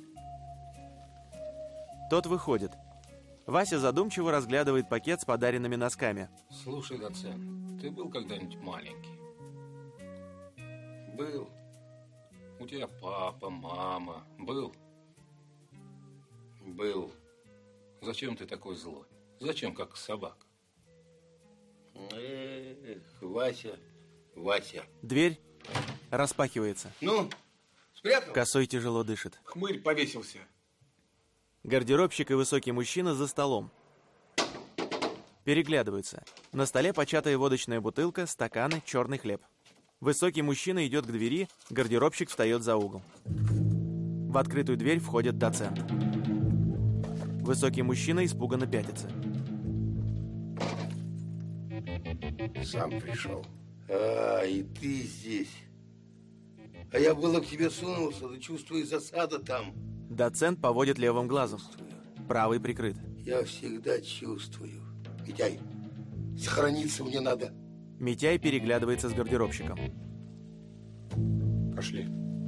Тот выходит. Вася задумчиво разглядывает пакет с подаренными носками. Слушай, доцент, ты был когда-нибудь маленький? Был. У тебя папа, мама. Был? Был. Зачем ты такой злой? Зачем, как собака? Эх, Вася, Вася. Дверь распахивается. Ну, спрятал? Косой тяжело дышит. Хмырь повесился. Гардеробщик и высокий мужчина за столом. Переглядываются. На столе початая водочная бутылка, стаканы, черный хлеб. Высокий мужчина идет к двери, гардеробщик встает за угол. В открытую дверь входит доцент. Высокий мужчина испуганно пятится. Сам пришел. А, и ты здесь. А я было к тебе сунулся, да чувствую засада там. Доцент поводит левым глазом. Правый прикрыт. Я всегда чувствую. Митяй, сохраниться мне надо. Митяй переглядывается с гардеробщиком. Пошли.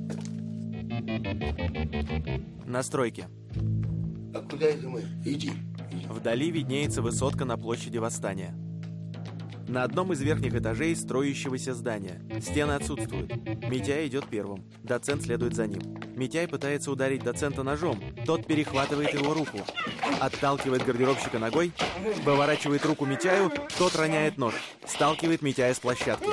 На стройке. А куда это мы? Иди. Вдали виднеется высотка на площади Восстания. На одном из верхних этажей строящегося здания. Стены отсутствуют. Митяй идет первым. Доцент следует за ним. Митяй пытается ударить доцента ножом. Тот перехватывает его руку. Отталкивает гардеробщика ногой. Выворачивает руку Митяю. Тот роняет нож. Сталкивает Митяя с площадки.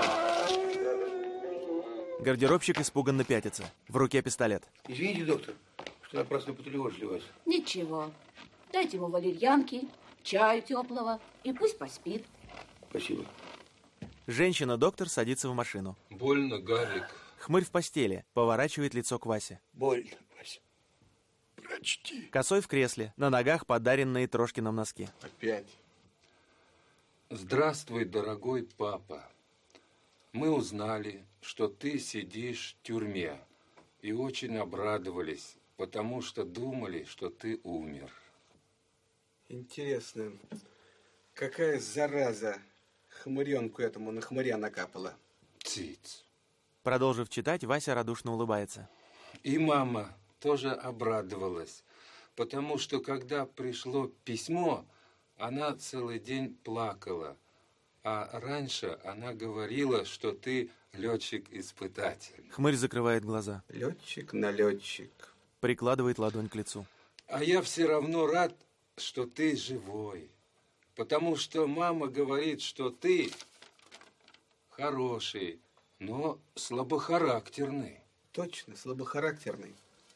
Гардеробщик испуганно пятится. В руке пистолет. Извините, доктор, что напрасно потревожили вас. Ничего. Дайте ему валерьянки, чаю теплого, и пусть поспит. Спасибо. Женщина-доктор садится в машину. Больно, Гарик. Хмырь в постели. Поворачивает лицо к Васе. Больно, Вася. Прочти. Косой в кресле. На ногах подаренные Трошкиным носки. Опять. Здравствуй, дорогой папа. Мы узнали, что ты сидишь в тюрьме. И очень обрадовались, потому что думали, что ты умер. Интересно, какая зараза хмыренку этому на хмыря накапала? Циц. Продолжив читать, Вася радушно улыбается. И мама тоже обрадовалась, потому что когда пришло письмо, она целый день плакала. А раньше она говорила, что ты летчик-испытатель. Хмырь закрывает глаза. Летчик-налетчик. Прикладывает ладонь к лицу. А я все равно рад, что ты живой. Потому что мама говорит, что ты хороший, но слабохарактерный. Точно, слабохарактерный.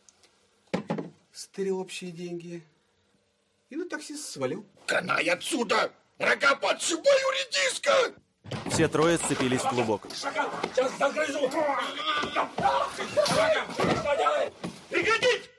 Стырил общие деньги и на таксист свалил. Канай отсюда! Рога подшибаю, редиска! Все трое сцепились в клубок. Сейчас загрызу! Что делаешь? Прекратить!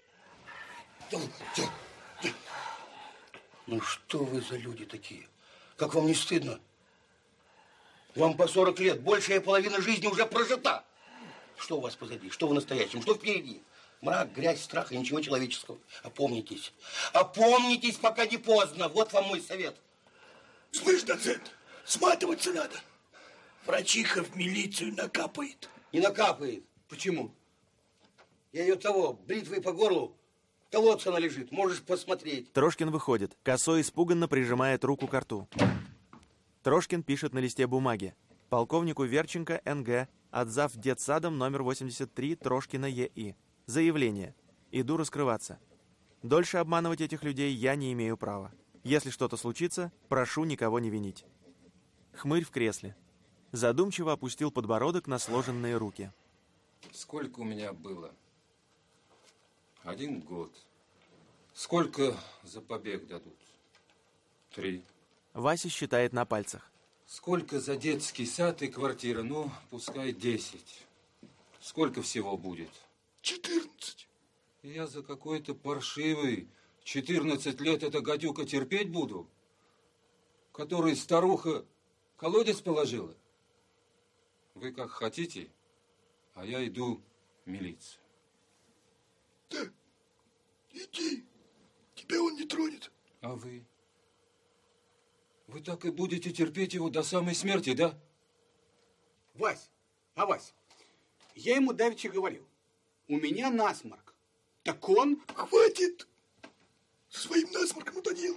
Ну что вы за люди такие? Как вам не стыдно? Вам по сорок лет, большая половина жизни уже прожита. Что у вас позади? Что в настоящем? Что впереди? Мрак, грязь, страх и ничего человеческого. Опомнитесь. Опомнитесь, пока не поздно. Вот вам мой совет. Слышь, доцент, сматываться надо. Врачиха в милицию накапает. Не накапает. Почему? Я ее того, бритвой по горлу, в колодце она лежит. Можешь посмотреть. Трошкин выходит. Косой испуганно прижимает руку к рту. Трошкин пишет на листе бумаги. Полковнику Верченко, Н Г, отзав детсадом номер восемьдесят три, Трошкина Е И. Заявление. Иду раскрываться. Дольше обманывать этих людей я не имею права. Если что-то случится, прошу никого не винить. Хмырь в кресле. Задумчиво опустил подбородок на сложенные руки. Сколько у меня было? Один год. Сколько за побег дадут? Три. Вася считает на пальцах. Сколько за детский сад и квартира? Ну, пускай десять. Сколько всего будет? Четырнадцать. Я за какой-то паршивый четырнадцать лет эта гадюка терпеть буду? Которой старуха колодец положила? Вы как хотите, а я иду в милицию. Да, иди. Тебя он не тронет. А вы? Вы так и будете терпеть его до самой смерти, да? Вась, а Вась, я ему давеча говорил, у меня насморк. Так он... Хватит! Своим насморком утонил.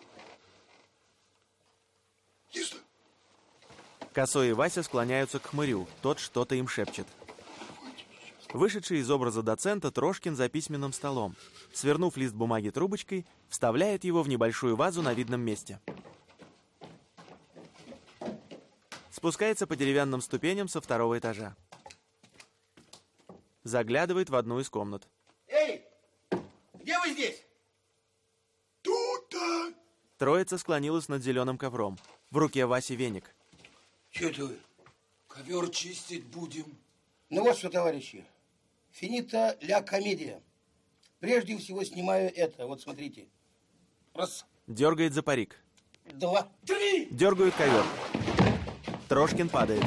Ясно? Косой и Вася склоняются к хмырю. Тот что-то им шепчет. Вышедший из образа доцента Трошкин за письменным столом. Свернув лист бумаги трубочкой, вставляет его в небольшую вазу на видном месте. Спускается по деревянным ступеням со второго этажа. Заглядывает в одну из комнат. Эй, где вы здесь? Тут-то. Троица склонилась над зеленым ковром. В руке Васи веник. Что это вы? Ковер чистить будем. Ну вот что, товарищи. Финита ля комедия. Прежде всего снимаю это. Вот смотрите. Раз. Дергает за парик. Два. Три. Дергают ковер. Трошкин падает.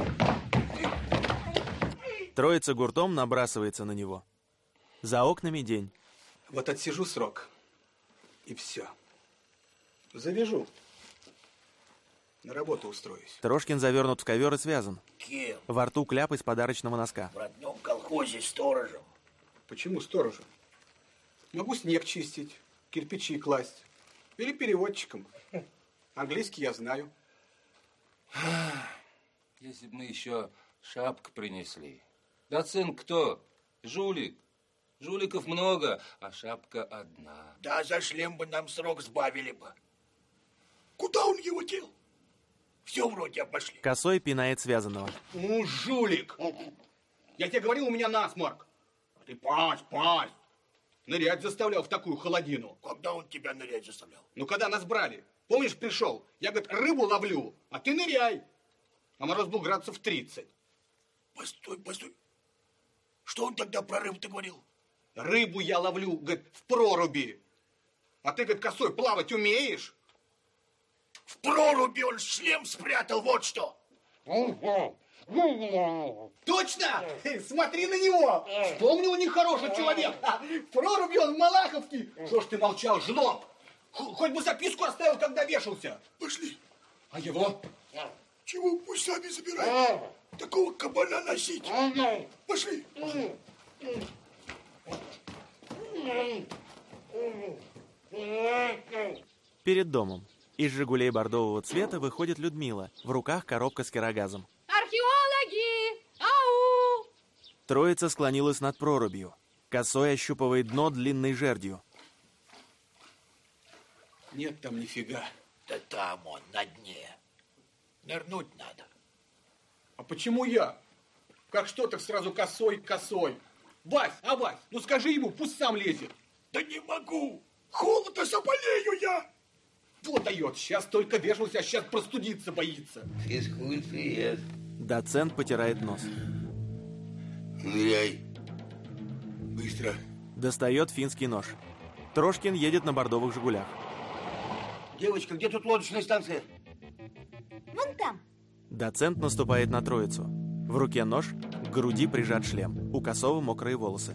Троица гуртом набрасывается на него. За окнами день. Вот отсижу срок. И все. Завяжу. На работу устроюсь. Трошкин завернут в ковер и связан. Кем? Во рту кляп из подарочного носка. В родном колхозе сторожем. Почему сторожем? Могу снег чистить, кирпичи класть. Или переводчиком. Английский я знаю. Если бы мы еще шапку принесли. Доцент кто? Жулик. Жуликов много, а шапка одна. Да за шлем бы нам срок сбавили бы. Куда он его дел? Все вроде обошли. Косой пинает связанного. Ну, жулик! Я тебе говорил, у меня насморк. А ты пасть, пасть. Нырять заставлял в такую холодину. Когда он тебя нырять заставлял? Ну, когда нас брали. Помнишь, пришел? Я, говорит, рыбу ловлю, а ты ныряй. А мороз был градусов тридцать. Постой, постой. Что он тогда про рыбу-то говорил? Рыбу я ловлю, говорит, в проруби. А ты, говорит, Косой, плавать умеешь? В проруби он шлем спрятал, вот что. Точно? Смотри на него. Вспомнил нехороший человек. В проруби он в Малаховке. Что ж ты молчал, жлоб? Хоть бы записку оставил, когда вешался. Пошли. А его? Чего, пусть сами забирают. Такого кабана носить. Пошли. Перед домом. Из «Жигулей» бордового цвета выходит Людмила. В руках коробка с керогазом. Археологи! Ау! Троица склонилась над прорубью. Косой ощупывает дно длинной жердью. Нет там нифига. Да там он, на дне. Нырнуть надо. А почему я? Как что, так сразу Косой, Косой. Вась, а Вась, ну скажи ему, пусть сам лезет. Да не могу. Холодно заболею я. Вот дает, сейчас только вешался, а сейчас простудиться боится. Физкульт-привет. Доцент потирает нос. Ныряй. Быстро. Достает финский нож. Трошкин едет на бордовых «Жигулях». Девочка, где тут лодочная станция? Вон там. Доцент наступает на троицу. В руке нож, к груди прижат шлем, у Косого мокрые волосы.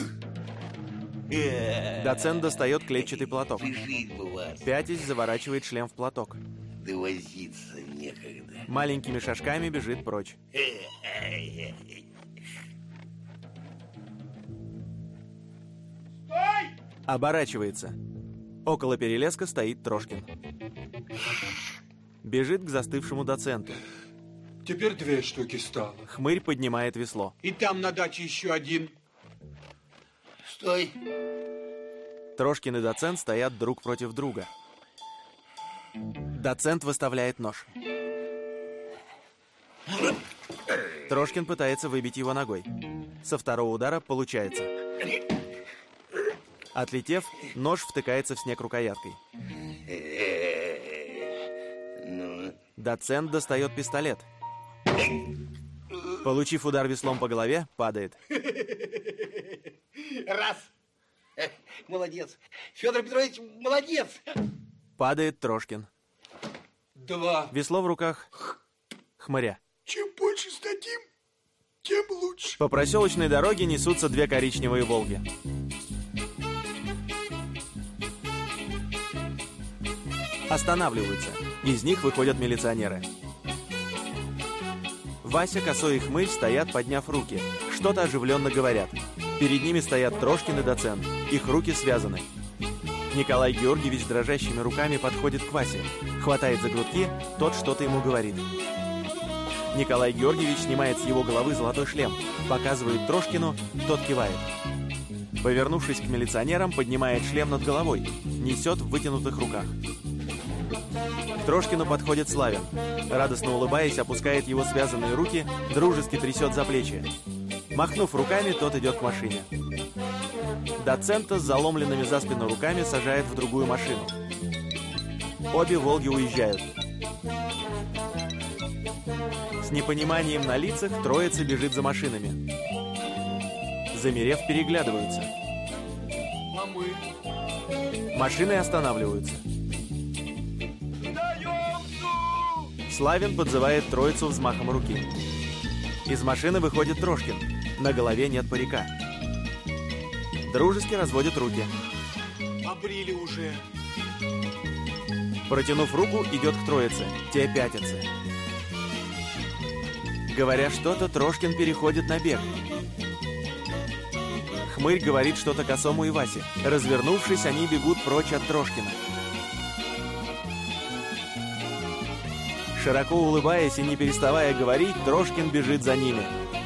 Доцент достает клетчатый платок. Пятясь, заворачивает шлем в платок. Да возиться некогда. Маленькими шажками бежит прочь. Стой! Оборачивается. Около перелеска стоит Трошкин. Бежит к застывшему доценту. Теперь две штуки стало. Хмырь поднимает весло. И там на даче еще один. Стой. Трошкин и доцент стоят друг против друга. Доцент выставляет нож. Трошкин пытается выбить его ногой. Со второго удара получается. Отлетев, нож втыкается в снег рукояткой. Доцент достает пистолет. Получив удар веслом по голове, падает. Раз. Молодец. Федор Петрович, молодец. Падает Трошкин. Два. Весло в руках Хмыря. Чем больше сдадим, тем лучше. По проселочной дороге несутся две коричневые «Волги». Останавливаются. Из них выходят милиционеры. Вася, Косой и Хмырь стоят, подняв руки. Что-то оживленно говорят. Перед ними стоят Трошкин и доцент. Их руки связаны. Николай Георгиевич дрожащими руками подходит к Васе. Хватает за грудки, тот что-то ему говорит. Николай Георгиевич снимает с его головы золотой шлем. Показывает Трошкину, тот кивает. Повернувшись к милиционерам, поднимает шлем над головой. Несет в вытянутых руках. К Трошкину подходит Славин. Радостно улыбаясь, опускает его связанные руки, дружески трясет за плечи. Махнув руками, тот идет к машине. Доцента с заломленными за спину руками сажает в другую машину. Обе «Волги» уезжают. С непониманием на лицах троица бежит за машинами. Замерев, переглядываются. А мы? Машины останавливаются. Славин подзывает троицу взмахом руки. Из машины выходит Трошкин. На голове нет парика. Дружески разводят руки. Обрили уже. Протянув руку, идет к троице. Те пятятся. Говоря что-то, Трошкин переходит на бег. Хмырь говорит что-то Косому и Васе. Развернувшись, они бегут прочь от Трошкина. Широко улыбаясь и не переставая говорить, Трошкин бежит за ними.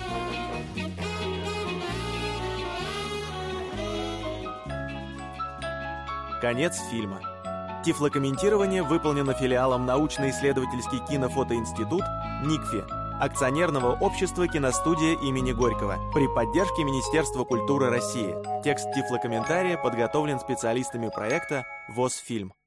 Конец фильма. Тифлокомментирование выполнено филиалом научно-исследовательский кинофотоинститут НИКФИ, акционерного общества «Киностудия» имени Горького при поддержке Министерства культуры России. Текст тифлокомментария подготовлен специалистами проекта ВОС-фильм.